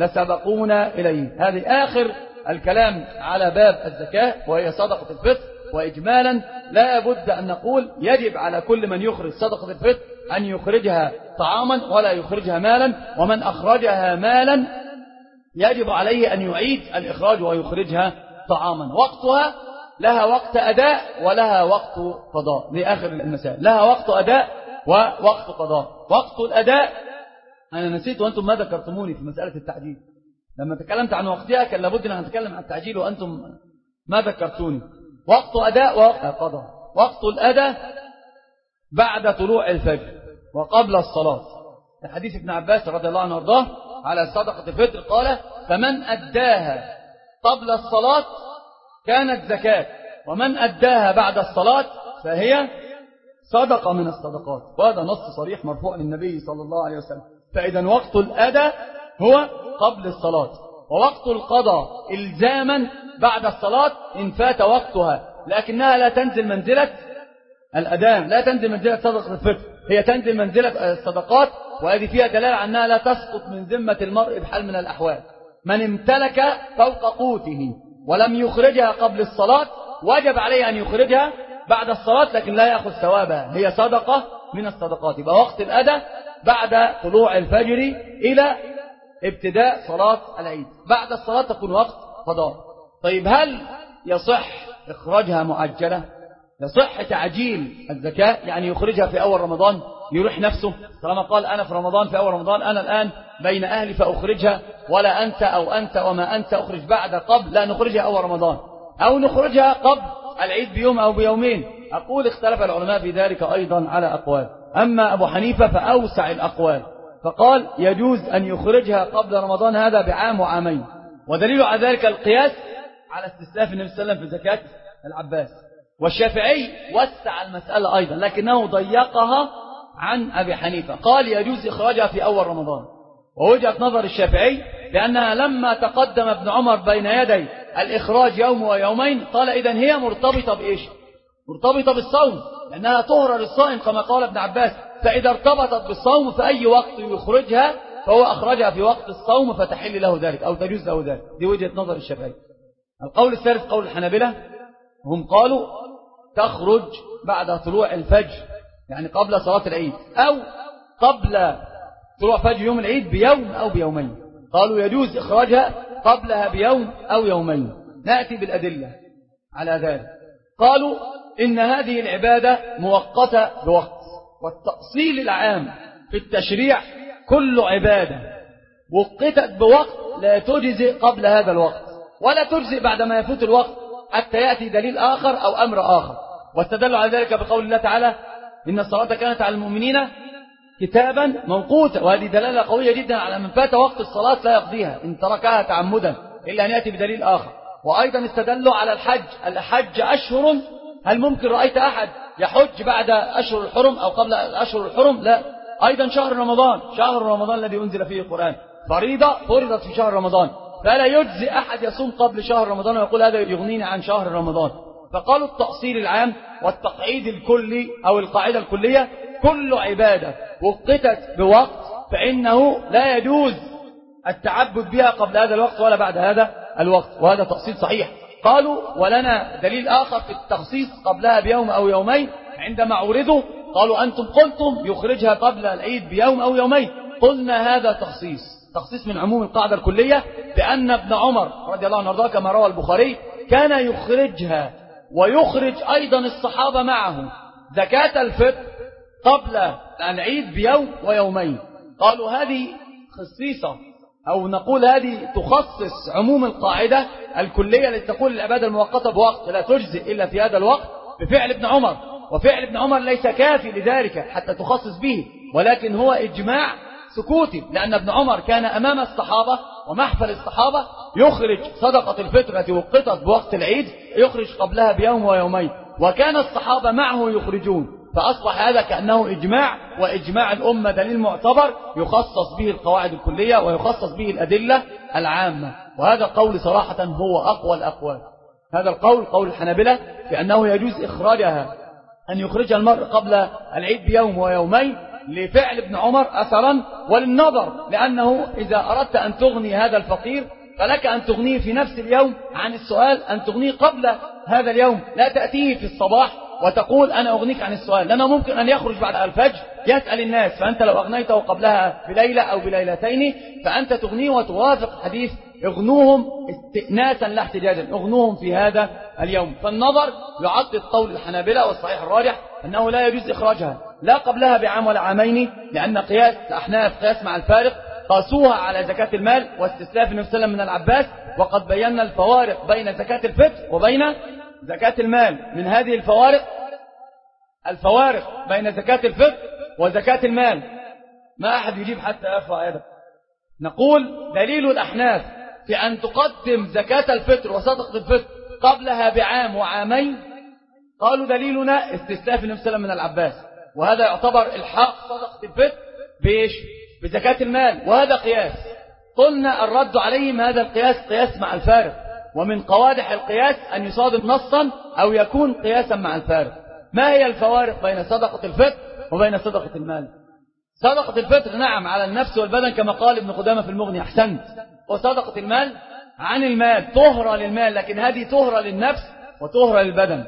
لسبقونا إليه. هذه آخر الكلام على باب الزكاة وهي صدقة الفطر. وإجمالا لا بد أن نقول يجب على كل من يخرج صدقة الفطر أن يخرجها طعاما ولا يخرجها مالا، ومن أخرجها مالا يجب عليه أن يعيد الإخراج ويخرجها طعاما. وقتها لها وقت أداء ولها وقت قضاء، لآخر المسائل لها وقت أداء ووقت قضاء. وقت الأداء أنا نسيت وأنتم ما ذكرتموني في مسألة التعجيل، لما تكلمت عن وقتها كان لابد أن نتكلم عن التعجيل وأنتم ما ذكرتوني. وقت أداء ووقت قضاء. وقت الأداء بعد طلوع الفجر وقبل الصلاة. الحديث ابن عباس رضي الله عنه وارضاه على صدقة الفطر قال فمن أداها قبل الصلاة كانت زكاة، ومن أداها بعد الصلاة فهي صدقة من الصدقات. وهذا نص صريح مرفوع للنبي صلى الله عليه وسلم. فإذا وقت الأداء هو قبل الصلاة، ووقت القضاء إلزاما بعد الصلاة إن فات وقتها، لكنها لا تنزل منزلة الأدام، لا تنزل منزلة صدقة الفطر، هي تنزل منزلة الصدقات. وهذه فيها دلالة على أنها لا تسقط من ذمة المرء بحال من الأحوال. من امتلك فوق قوته ولم يخرجها قبل الصلاة وجب عليه أن يخرجها بعد الصلاة، لكن لا يأخذ ثوابها، هي صدقة من الصدقات. يبقى وقت الأداء بعد طلوع الفجر إلى ابتداء صلاة العيد، بعد الصلاة تكون وقت قضاء. طيب هل يصح إخراجها معجلة؟ يصح تعجيل الزكاة، يعني يخرجها في أول رمضان يروح نفسه، طالما قال أنا في رمضان في أول رمضان أنا الآن بين أهلي فأخرجها، ولا أنت أو أنت وما أنت أخرج بعد قبل، لا نخرجها أول رمضان، أو نخرجها قبل العيد بيوم أو بيومين. أقول اختلف العلماء في ذلك أيضا على أقوال. أما أبو حنيفة فأوسع الأقوال، فقال يجوز أن يخرجها قبل رمضان هذا بعام وعامين، ودليل على ذلك القياس على استسلاف النبي صلى الله عليه وسلم في زكاة العباس. والشافعي وسع المسألة أيضا لكنه ضيقها عن أبي حنيفة، قال يجوز إخراجها في أول رمضان. ووجهة نظر الشافعي لأنها لما تقدم ابن عمر بين يدي الإخراج يوم ويومين قال إذن هي مرتبطة بإيش؟ مرتبطة بالصوم، لأنها طهرة للصائم كما قال ابن عباس، فإذا ارتبطت بالصوم فأي وقت يخرجها فهو أخرجها في وقت الصوم فتحل له ذلك أو تجوز له ذلك. دي وجهة نظر الشافعي. القول الثالث قول الحنابلة، هم قالوا تخرج بعد طلوع الفجر، يعني قبل صلاة العيد أو قبل طلوع فجر يوم العيد بيوم أو بيومين. قالوا يجوز إخراجها قبلها بيوم أو يومين. نأتي بالأدلة على ذلك. قالوا إن هذه العبادة مؤقتة بوقت، والتأصيل العام في التشريع كل عبادة وقتت بوقت لا تجزئ قبل هذا الوقت ولا تجزئ بعد ما يفوت الوقت حتى يأتي دليل آخر أو أمر آخر. واستدلوا على ذلك بقول الله تعالى إن الصلاة كانت على المؤمنين كتابا موقوتا، وهذه دلالة قوية جدا على من فات وقت الصلاة لا يقضيها إن تركها تعمدا إلا أن يأتي بدليل آخر. وأيضا استدلوا على الحج، الحج أشهر، هل ممكن رأيت أحد يحج بعد أشهر الحرم أو قبل أشهر الحرم؟ لا. أيضا شهر رمضان، شهر رمضان الذي أنزل فيه القرآن فريضة فرضت في شهر رمضان، فلا يجزي أحد يصوم قبل شهر رمضان ويقول هذا يغنيني عن شهر رمضان. فقالوا التأصيل العام والتقعيد الكلي أو القاعدة الكلية كل عبادة وقتت بوقت فإنه لا يجوز التعبد بها قبل هذا الوقت ولا بعد هذا الوقت، وهذا تأصيل صحيح. قالوا ولنا دليل آخر في التخصيص قبلها بيوم أو يومين، عندما عورضوا قالوا أنتم قلتم يخرجها قبل العيد بيوم أو يومين، قلنا هذا تخصيص تخصيص من عموم القاعدة الكلية، لأن ابن عمر رضي الله عنه وارضاه كما روى البخاري كان يخرجها ويخرج أيضا الصحابة معه زكاة الفطر قبل العيد بيوم ويومين. قالوا هذه خصيصة أو نقول هذه تخصص عموم القاعدة الكلية التي تقول العبادة المؤقتة بوقت لا تجزئ إلا في هذا الوقت بفعل ابن عمر. وفعل ابن عمر ليس كافي لذلك حتى تخصص به، ولكن هو إجماع سكوتي، لأن ابن عمر كان أمام الصحابة ومحفل الصحابة يخرج صدقة الفطر التي وقتت بوقت العيد، يخرج قبلها بيوم ويومين، وكان الصحابة معه يخرجون، فأصبح هذا كأنه إجماع، وإجماع الأمة دليل معتبر يخصص به القواعد الكلية ويخصص به الأدلة العامة. وهذا القول صراحة هو أقوى الأقوال. هذا القول قول الحنابلة بأنه يجوز إخراجها، أن يخرجها المرء قبل العيد بيوم ويومين لفعل ابن عمر أثرا، وللنظر، لأنه إذا أردت أن تغني هذا الفقير فلك أن تغنيه في نفس اليوم عن السؤال، أن تغنيه قبل هذا اليوم، لا تأتيه في الصباح وتقول أنا أغنيك عن السؤال، لأنه ممكن أن يخرج بعد الفجر يسأل الناس، فأنت لو أغنيته قبلها بليلة أو بليلتين فأنت تغنيه وتوافق حديث اغنوهم استئناسا لا احتجاجا، اغنوهم في هذا اليوم. فالنظر يعطي قول الحنابلة والصحيح الراجح أنه لا يجوز إخراجها لا قبلها بعام ولا عامين، لأن قياس الأحناف قياس مع الفارق، قاسوها على زكاة المال واستسلاف النبي صلى الله عليه وسلم من العباس، وقد بينا الفوارق بين زكاة الفطر وبين زكاة المال. من هذه الفوارق الفوارق بين زكاة الفطر وزكاة المال، ما أحد يجيب حتى يرفع يده. نقول دليل الأحناف في أن تقدم زكاة الفطر وصدقة الفطر قبلها بعام وعامين، قالوا دليلنا استسلاف النبي صلى الله عليه وسلم من العباس، وهذا يعتبر الحاق صدقة الفطر بإيش؟ بزكاة المال، وهذا قياس. قلنا الرد عليهم هذا القياس قياس مع الفارق، ومن قوادح القياس أن يصادم نصا أو يكون قياسا مع الفارق. ما هي الفوارق بين صدقة الفطر وبين صدقة المال؟ صدقة الفطر نعم على النفس والبدن كما قال ابن قدامة في المغني أحسنت، وصدقة المال عن المال، طهرة للمال، لكن هذه طهرة للنفس وطهرة للبدن،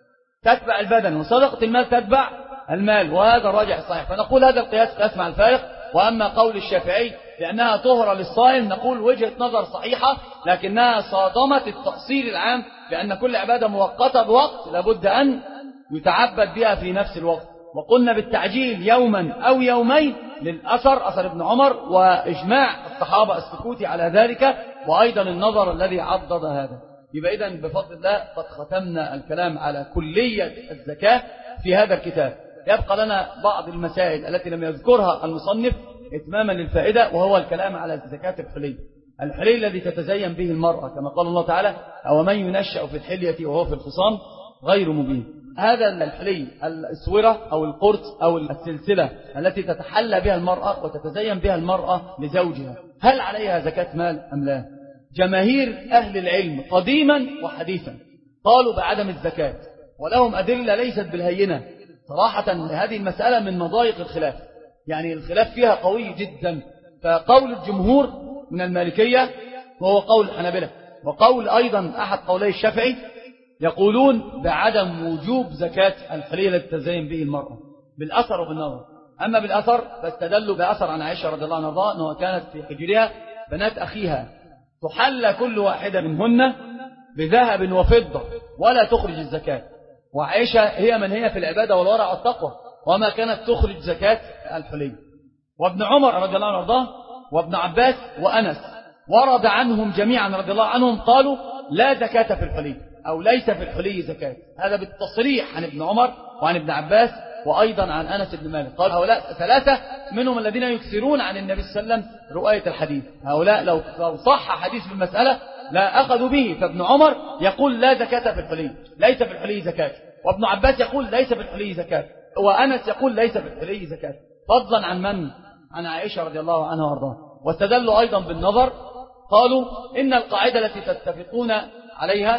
تتبع البدن، وصدقة المال تتبع المال، وهذا الراجح الصحيح. فنقول هذا القياس قياس مع الفارق. وأما قول الشافعي لأنها طهرة للصائم نقول وجهة نظر صحيحة، لكنها صادمت التأصيل العام، لأن كل عبادة مؤقتة بوقت لابد أن يتعبد بها في نفس الوقت. وقلنا بالتعجيل يوما أو يومين للأثر أثر ابن عمر وإجماع الصحابة السكوتي على ذلك، وأيضا النظر الذي عضد هذا. يبقى إذن بفضل الله قد ختمنا الكلام على كلية الزكاة في هذا الكتاب. يبقى لنا بعض المسائل التي لم يذكرها المصنف إتماما للفائدة، وهو الكلام على زكاة الحلي، الحلي الذي تتزين به المرأة كما قال الله تعالى: أو من ينشأ في الحلية وهو في الخصام غير مبين. هذا الحلي الاسوره أو القرط أو السلسلة التي تتحلى بها المرأة وتتزين بها المرأة لزوجها، هل عليها زكاة مال أم لا؟ جماهير أهل العلم قديما وحديثا قالوا بعدم الزكاة، ولهم أدلة ليست بالهينة صراحة. هذه المسألة من مضايق الخلاف، يعني الخلاف فيها قوي جدا. فقول الجمهور من المالكية وهو قول الحنابلة، وقول أيضا أحد قولي الشافعي، يقولون بعدم وجوب زكاة الحلي التي تزين به المرأة بالأثر وبالنظر. أما بالأثر فاستدلوا بأثر عن عائشة رضي الله عنها أنها كانت في حجرها بنات أخيها تحلى كل واحدة منهن بذهب وفضة ولا تخرج الزكاة، وعائشة هي من هي في العبادة والورع والتقوى وما كانت تخرج زكاة الحلي. وابن عمر رضي الله عنه وارضاه وابن عباس وأنس ورد عنهم جميعا رضي الله عنهم قالوا لا زكاة في الحلي أو ليس في الحلي زكاة. هذا بالتصريح عن ابن عمر وعن ابن عباس وأيضا عن أنس بن مالك. قال هؤلاء ثلاثة منهم الذين يكثرون عن النبي صلى الله عليه وسلم رؤية الحديث، هؤلاء لو صح حديث بالمسألة لا أخذوا به. فابن عمر يقول لا زكاة في الحلي، ليس في الحلي زكاة، وابن عباس يقول ليس في الحلي زكاة، وأنس يقول ليس في الحلي زكاة، فضلا عن من؟ عن عائشة رضي الله عنها وارضاها. واستدلوا أيضا بالنظر، قالوا إن القاعدة التي تتفقون عليها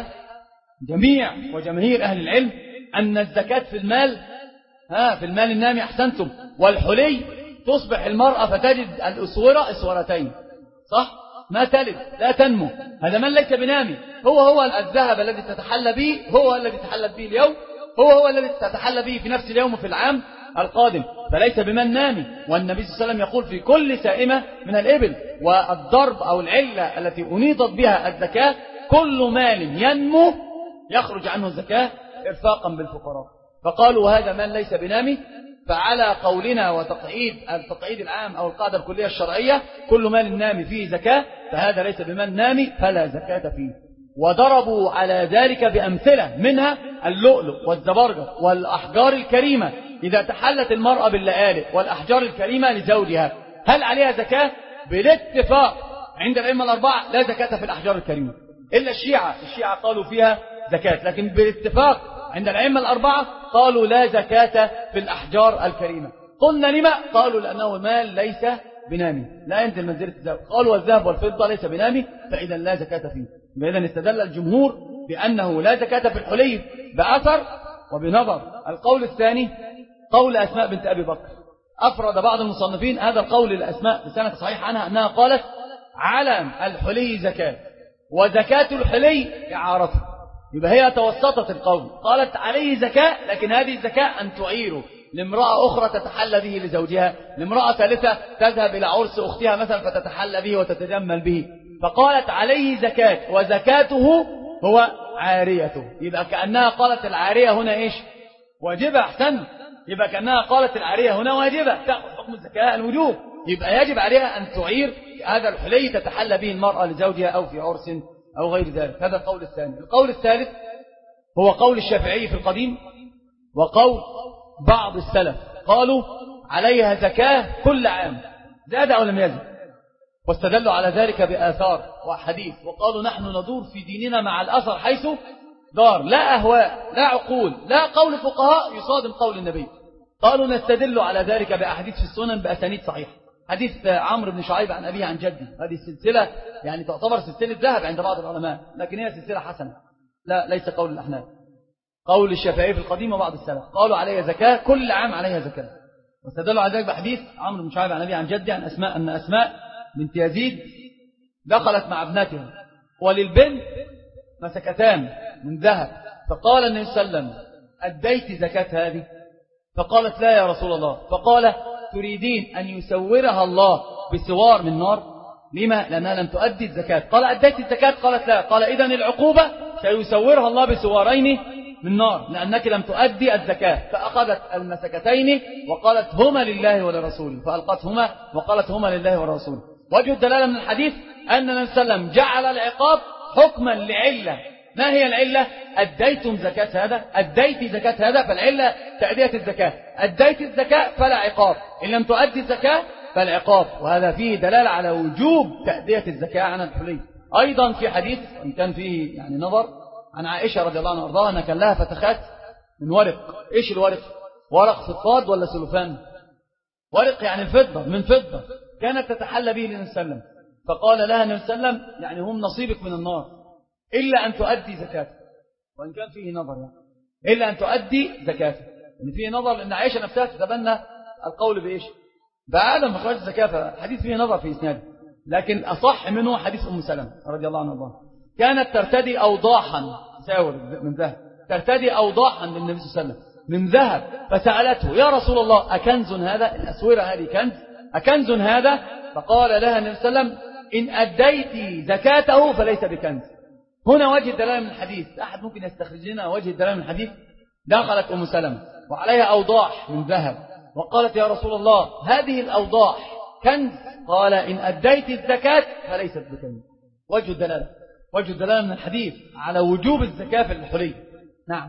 جميع وجماهير أهل العلم أن الزكاة في المال ها في المال النامي أحسنتم، والحلي تصبح المرأة فتجد الأسورة أسورتين، صح؟ ما تلد لا تنمو، هذا من ليس بنامي. هو هو الذهب الذي تتحلى به هو الذي تتحلى به اليوم، هو هو الذي تتحلى به في نفس اليوم وفي العام القادم، فليس بمن نامي. والنبي صلى الله عليه وسلم يقول في كل سائمة من الإبل. والضرب أو العلة التي أنيطت بها الزكاة كل مال ينمو يخرج عنه الزكاة إرفاقا بالفقراء. فقالوا هذا مال ليس بنامي، فعلى قولنا وتقعيد التقعيد العام أو القاعدة الكلية الشرعية كل مال نامي فيه زكاة، فهذا ليس بمال نامي فلا زكاة فيه. وضربوا على ذلك بأمثلة منها اللؤلؤ والزبرجد والأحجار الكريمة. إذا تحلت المرأة باللآلئ والأحجار الكريمة لزوجها هل عليها زكاة؟ بالاتفاق عند الأئمة الأربعة لا زكاة في الأحجار الكريمة إلا الشيعة، الشيعة قالوا فيها زكاة، لكن بالاتفاق عند الأئمة الأربعة قالوا لا زكاة في الأحجار الكريمة. قلنا لما؟ قالوا لأنه مال ليس بنامي لا ينزل منزلة الذهب. قالوا والذهب والفضة ليس بنامي فإذا لا زكاة فيه. فإذا استدل الجمهور بأنه لا زكاة في الحلي بأثر وبنظر. القول الثاني قول أسماء بنت أبي بكر، أفرد بعض المصنفين هذا القول لأسماء بسنة صحيح عنها أنها قالت على الحلي زكاة وزكاة الحلي إعارته. يبقى هي توسطت القول، قالت عليه زكاة لكن هذه الزكاة أن تعيره لامرأة أخرى تتحلى به لزوجها، لامرأة ثالثة تذهب إلى عرس أختها مثلا فتتحلى به وتتجمل به، فقالت عليه زكاة وزكاته هو عاريته. يبقى كأنها قالت العارية هنا إيش؟ واجبة. أحسن، يبقى كأنها قالت العارية هنا واجبة تأخذ حكم الزكاة الوجوب، يبقى يجب عليها أن تعير هذا الحلي تتحلى به المرأة لزوجها أو في عرس أو غير ذلك. هذا القول الثاني. القول الثالث هو قول الشافعي في القديم وقول بعض السلف، قالوا عليها زكاة كل عام زاد أو لم يزد، واستدلوا على ذلك بآثار وحديث، وقالوا نحن ندور في ديننا مع الأثر حيث دار، لا أهواء لا عقول لا قول فقهاء يصادم قول النبي. قالوا نستدل على ذلك بأحاديث في السنن بأسانيد صحيحة، حديث عمرو بن شعيب عن أبيه عن جده، هذه السلسلة يعني تعتبر سلسلة ذهب عند بعض العلماء، لكن هي سلسلة حسنة، لا ليس قول الأحناف. قول الشافعي في القديم وبعض السلف قالوا عليها زكاة، كل عام عليها زكاة، واستدلوا على ذلك بحديث عمرو بن شعيب عن أبيه عن جده عن أسماء أن أسماء بنت يزيد دخلت مع ابنتها وللبنت مسكتان من ذهب، فقال النبي صلى الله عليه وسلم أديت زكاة هذه؟ فقالت لا يا رسول الله. فقال تريدين أن يسورها الله بسوار من نار؟ لما؟ لأنها لم تؤدي الزكاة. قال أديت الزكاة؟ قالت لا. قال إذن العقوبة سيسورها الله بسوارين من نار لأنك لم تؤدي الزكاة. فأخذت المسكتين وقالت هما لله ولرسوله، فألقتهما وقالت هما لله ولرسوله. وجه الدلالة من الحديث أن النبي صلى الله عليه وسلم جعل العقاب حكما لعلة. ما هي العلة؟ أديتم زكاة هذا، أديت زكاة هذا، فالعلة تأدية الزكاة. أديت الزكاة فلا عقاب، إن لم تؤدي الزكاة فالعقاب، وهذا فيه دلالة على وجوب تأدية الزكاة عن الحلي. أيضا في حديث إن كان فيه يعني نظر عن عائشة رضي الله عنها وارضاها أن كان لها فتخات من ورق. إيش الورق؟ ورق فضة ولا سلوفان؟ ورق يعني الفضة، من فضة كانت تتحلى به للنبي صلى الله عليه وسلم. فقال لها النبي صلى الله عليه وسلم يعني هم نصيبك من النار إلا أن تؤدي زكاة، وإن كان فيه نظر يعني إلا أن تؤدي زكاة، يعني فيه نظر لأن عائشة نفسها تتبنى القول بإيش؟ بعدم إخراج الزكاة، فالحديث فيه نظر في إسناده، لكن أصح منه حديث أم سلمة رضي الله عنها. كانت ترتدي أوضاحا ساور من ذهب، ترتدي أوضاحا للنبي صلى الله عليه وسلم من ذهب، فسألته يا رسول الله أكنز هذا؟ الأسورة هذه كنز؟ أكنز هذا؟ فقال لها النبي صلى الله عليه وسلم إن أديت زكاته فليس بكنز. هنا وجه الدلالة من الحديث، أحد ممكن يستخرج لنا وجه الدلالة من الحديث؟ دخلت أم سلمة وعليها أوضاح من ذهب وقالت يا رسول الله هذه الأوضاح كنز؟ قال إن أديت الزكاة فليست بكنز. وجه الدلالة وجه الدلالة من الحديث على وجوب الزكاة في الحلي. نعم.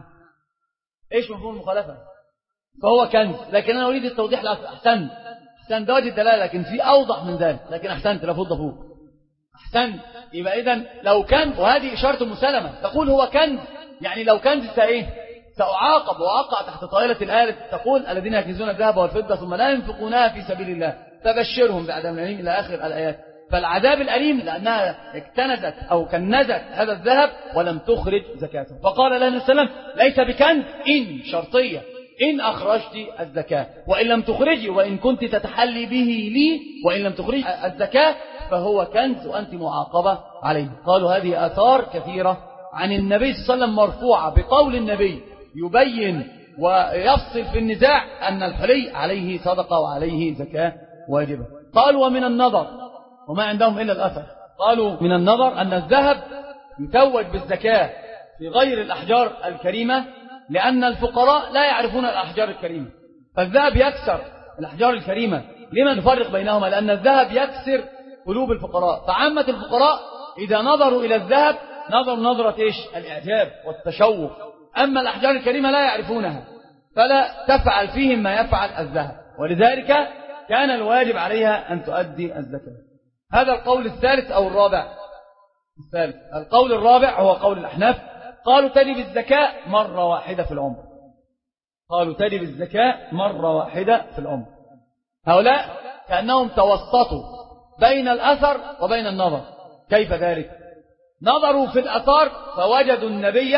إيش مفهوم المخالفة؟ فهو كنز، لكن أنا أريد التوضيح لك. أحسنت أحسنت، ده وجه الدلالة، لكن في أوضح من ذلك، لكن أحسنت لا فضة فوق. أحسنت. يبقى إذن لو كنز، وهذه إشارة مسلمة تقول هو كنز، يعني لو كنز سإيه؟ سأعاقب وأقع تحت طائلة الآية تقول الذين يكنزون الذهب والفضة ثم لا ينفقونها في سبيل الله فبشرهم بعذاب أليم إلى آخر الآيات. فالعذاب الأليم لأنها اكتنزت أو كنزت هذا الذهب ولم تخرج زكاته. فقال لها النبي صلى الله عليه وسلم ليس بكنز إن شرطية، إن أخرجت الزكاة، وإن لم تخرجي وإن كنت تتحلي به لي وإن لم تخرجي الزكاة فهو كنز وأنت معاقبة عليه. قالوا هذه آثار كثيرة عن النبي صلى الله عليه وسلم مرفوعة بقول النبي يبين ويفصل في النزاع أن الحلي عليه صدقة وعليه زكاة واجبة. قالوا ومن النظر، وما عندهم إلا الأثر، قالوا من النظر أن الذهب يتوج بالزكاة في غير الأحجار الكريمة لأن الفقراء لا يعرفون الأحجار الكريمة، فالذهب يكسر الأحجار الكريمة. لما نفرق بينهما؟ لأن الذهب يكسر قلوب الفقراء، فعامة الفقراء إذا نظروا إلى الذهب نظروا نظرة إيش؟ الإعجاب والتشوق، أما الأحجار الكريمة لا يعرفونها فلا تفعل فيهم ما يفعل الذهب، ولذلك كان الواجب عليها أن تؤدي الزكاة. هذا القول الثالث أو الرابع؟ الثالث. القول الرابع هو قول الأحناف، قالوا تجب الزكاة مرة واحدة في العمر. قالوا تجب الزكاة مرة واحدة في العمر. هؤلاء كأنهم توسطوا بين الأثر وبين النظر. كيف ذلك؟ نظروا في الأثار فوجدوا النبي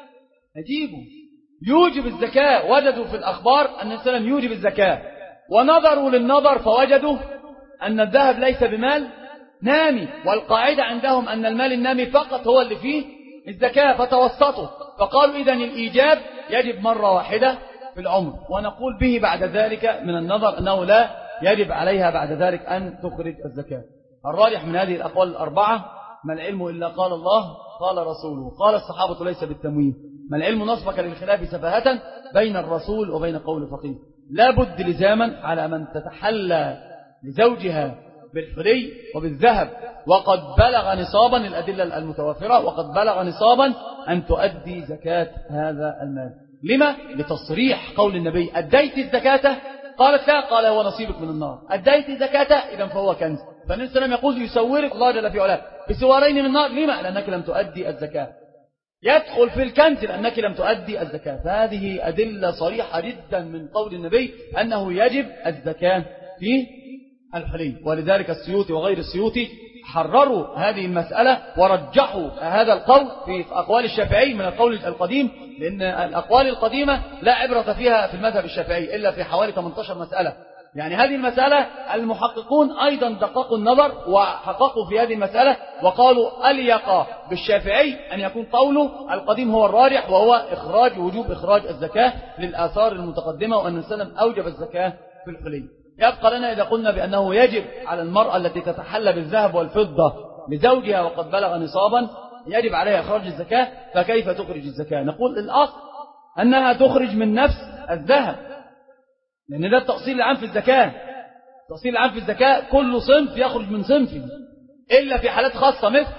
أجيبوا يوجب الزكاة، وجدوا في الأخبار أن النبي صلى الله عليه وسلم يوجب الزكاة، ونظروا للنظر فوجدوا أن الذهب ليس بمال نامي، والقاعدة عندهم أن المال النامي فقط هو اللي فيه الزكاة، فتوسطوا فقالوا إذن الإيجاب يجب مرة واحدة في العمر، ونقول به بعد ذلك من النظر أنه لا يجب عليها بعد ذلك أن تخرج الزكاة. الراجح من هذه الأقوال الأربعة ما العلم إلا قال الله قال رسوله قال الصحابة ليس بالتمويه، ما العلم نصبك للخلاف سفاهة بين الرسول وبين قول فقيه. لا بد لزاما على من تتحلى لزوجها بالحلي وبالذهب وقد بلغ نصابا، الأدلة المتوافرة، وقد بلغ نصابا أن تؤدي زكاة هذا المال. لما؟ لتصريح قول النبي أديت الزكاة؟ قالت لا، قال هو نصيبك من النار. أديت الزكاة إذن فهو كنز. فالنبي صلى الله عليه وسلم يقول يسورك الله جل في علاه بسوارين من النار. لما؟ لأنك لم تؤدي الزكاة. يدخل في الكنز لأنك لم تؤدي الزكاة. فهذه أدلة صريحة جدا من قول النبي أنه يجب الزكاة في الحلي. ولذلك السيوطي وغير السيوطي حرروا هذه المسألة ورجحوا هذا القول في أقوال الشافعي من القول القديم، لأن الأقوال القديمة لا عبرة فيها في المذهب الشافعي إلا في حوالي ثمانية عشر مسألة. يعني هذه المسألة المحققون أيضا دققوا النظر وحققوا في هذه المسألة وقالوا أليق بالشافعي أن يكون قوله القديم هو الراجح، وهو إخراج وجوب إخراج الزكاة للآثار المتقدمة، وأن السلام أوجب الزكاة في الحلي. يبقى لنا إذا قلنا بأنه يجب على المرأة التي تتحلى بالذهب والفضة لزوجها وقد بلغ نصابا يجب عليها إخراج الزكاة، فكيف تخرج الزكاة؟ نقول الأصل أنها تخرج من نفس الذهب، لأن ده التأصيل العام في الزكاة. التأصيل العام في الزكاة كل صنف يخرج من صنفه إلا في حالات خاصة، مثل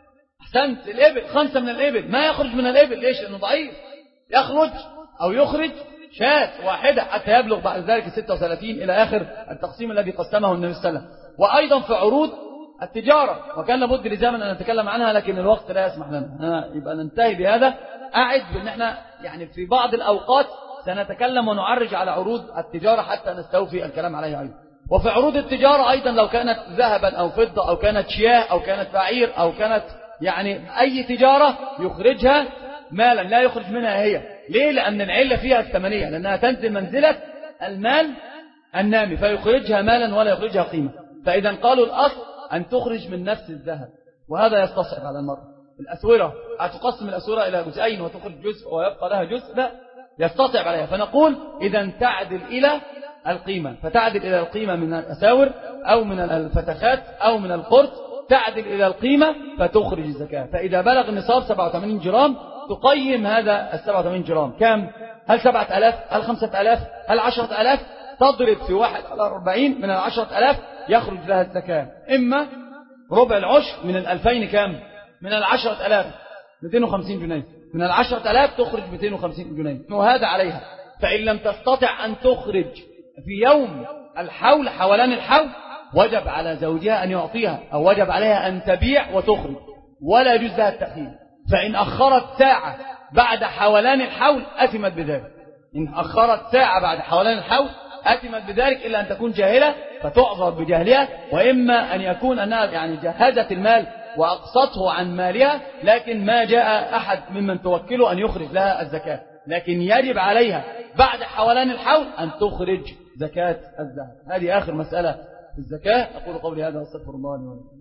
أحسنت الإبل، خمسة من الإبل ما يخرج من الإبل. ليش؟ لأنه ضعيف. يخرج أو يخرج شاة واحدة حتى يبلغ بعد ذلك ستة وثلاثين إلى آخر التقسيم الذي قسمه النبي صلى الله عليه وسلم. وأيضا في عروض التجارة، وكان لابد لزاما أن نتكلم عنها لكن الوقت لا يسمح لنا، يبقى ننتهي بهذا. أعد بأن احنا يعني في بعض الأوقات سنتكلم ونعرج على عروض التجارة حتى نستوفي الكلام عليها أيضا. وفي عروض التجارة أيضا لو كانت ذهبا أو فضة أو كانت شياه أو كانت بعير أو كانت يعني أي تجارة يخرجها مالا لا يخرج منها هي. ليه؟ لأن العلة فيها الثمنية، لأنها تنزل منزلة المال النامي فيخرجها مالا ولا يخرجها قيمة. فإذا قالوا الأصل أن تخرج من نفس الذهب، وهذا يستصعب على المرأة. الأسورة هتقسم الأسورة إلى جزئين وتخرج جزء ويبقى لها جزء، لا يستصعب عليها. فنقول إذا تعدل إلى القيمة، فتعدل إلى القيمة من الأساور أو من الفتخات أو من القرط، تعدل إلى القيمة فتخرج الزكاة. فإذا بلغ النصاب سبعة وثمانين جرام تقيم هذا السبعة وثمانين جرام كم؟ هل سبعة آلاف؟ هل خمسة آلاف؟ هل عشرة آلاف؟ تضرب في واحد على أربعين من العشرة آلاف يخرج لها الزكاة. إما ربع العشر من الألفين كم؟ من العشرة آلاف مئتين وخمسين جنيه، من العشرة آلاف تخرج مئتين وخمسين جنيه، وهذا عليها. فإن لم تستطع أن تخرج في يوم الحول حولان الحول وجب على زوجها أن يعطيها، أو وجب عليها أن تبيع وتخرج، ولا يجوز لها التأخير. فإن أخرت ساعة بعد حولان الحول أثمت بذلك. إن أخرت ساعة بعد حولان الحول أثمت بذلك، إلا أن تكون جاهلة فتعذر بجهلها، وإما أن يكون أنها يعني جهزت المال وأقصته عن مالها لكن ما جاء أحد ممن توكله أن يخرج لها الزكاة. لكن يجب عليها بعد حولان الحول أن تخرج زكاة الذهب. هذه آخر مسألة في الزكاة. أقول قولي هذا واستغفر الله لي ولكم.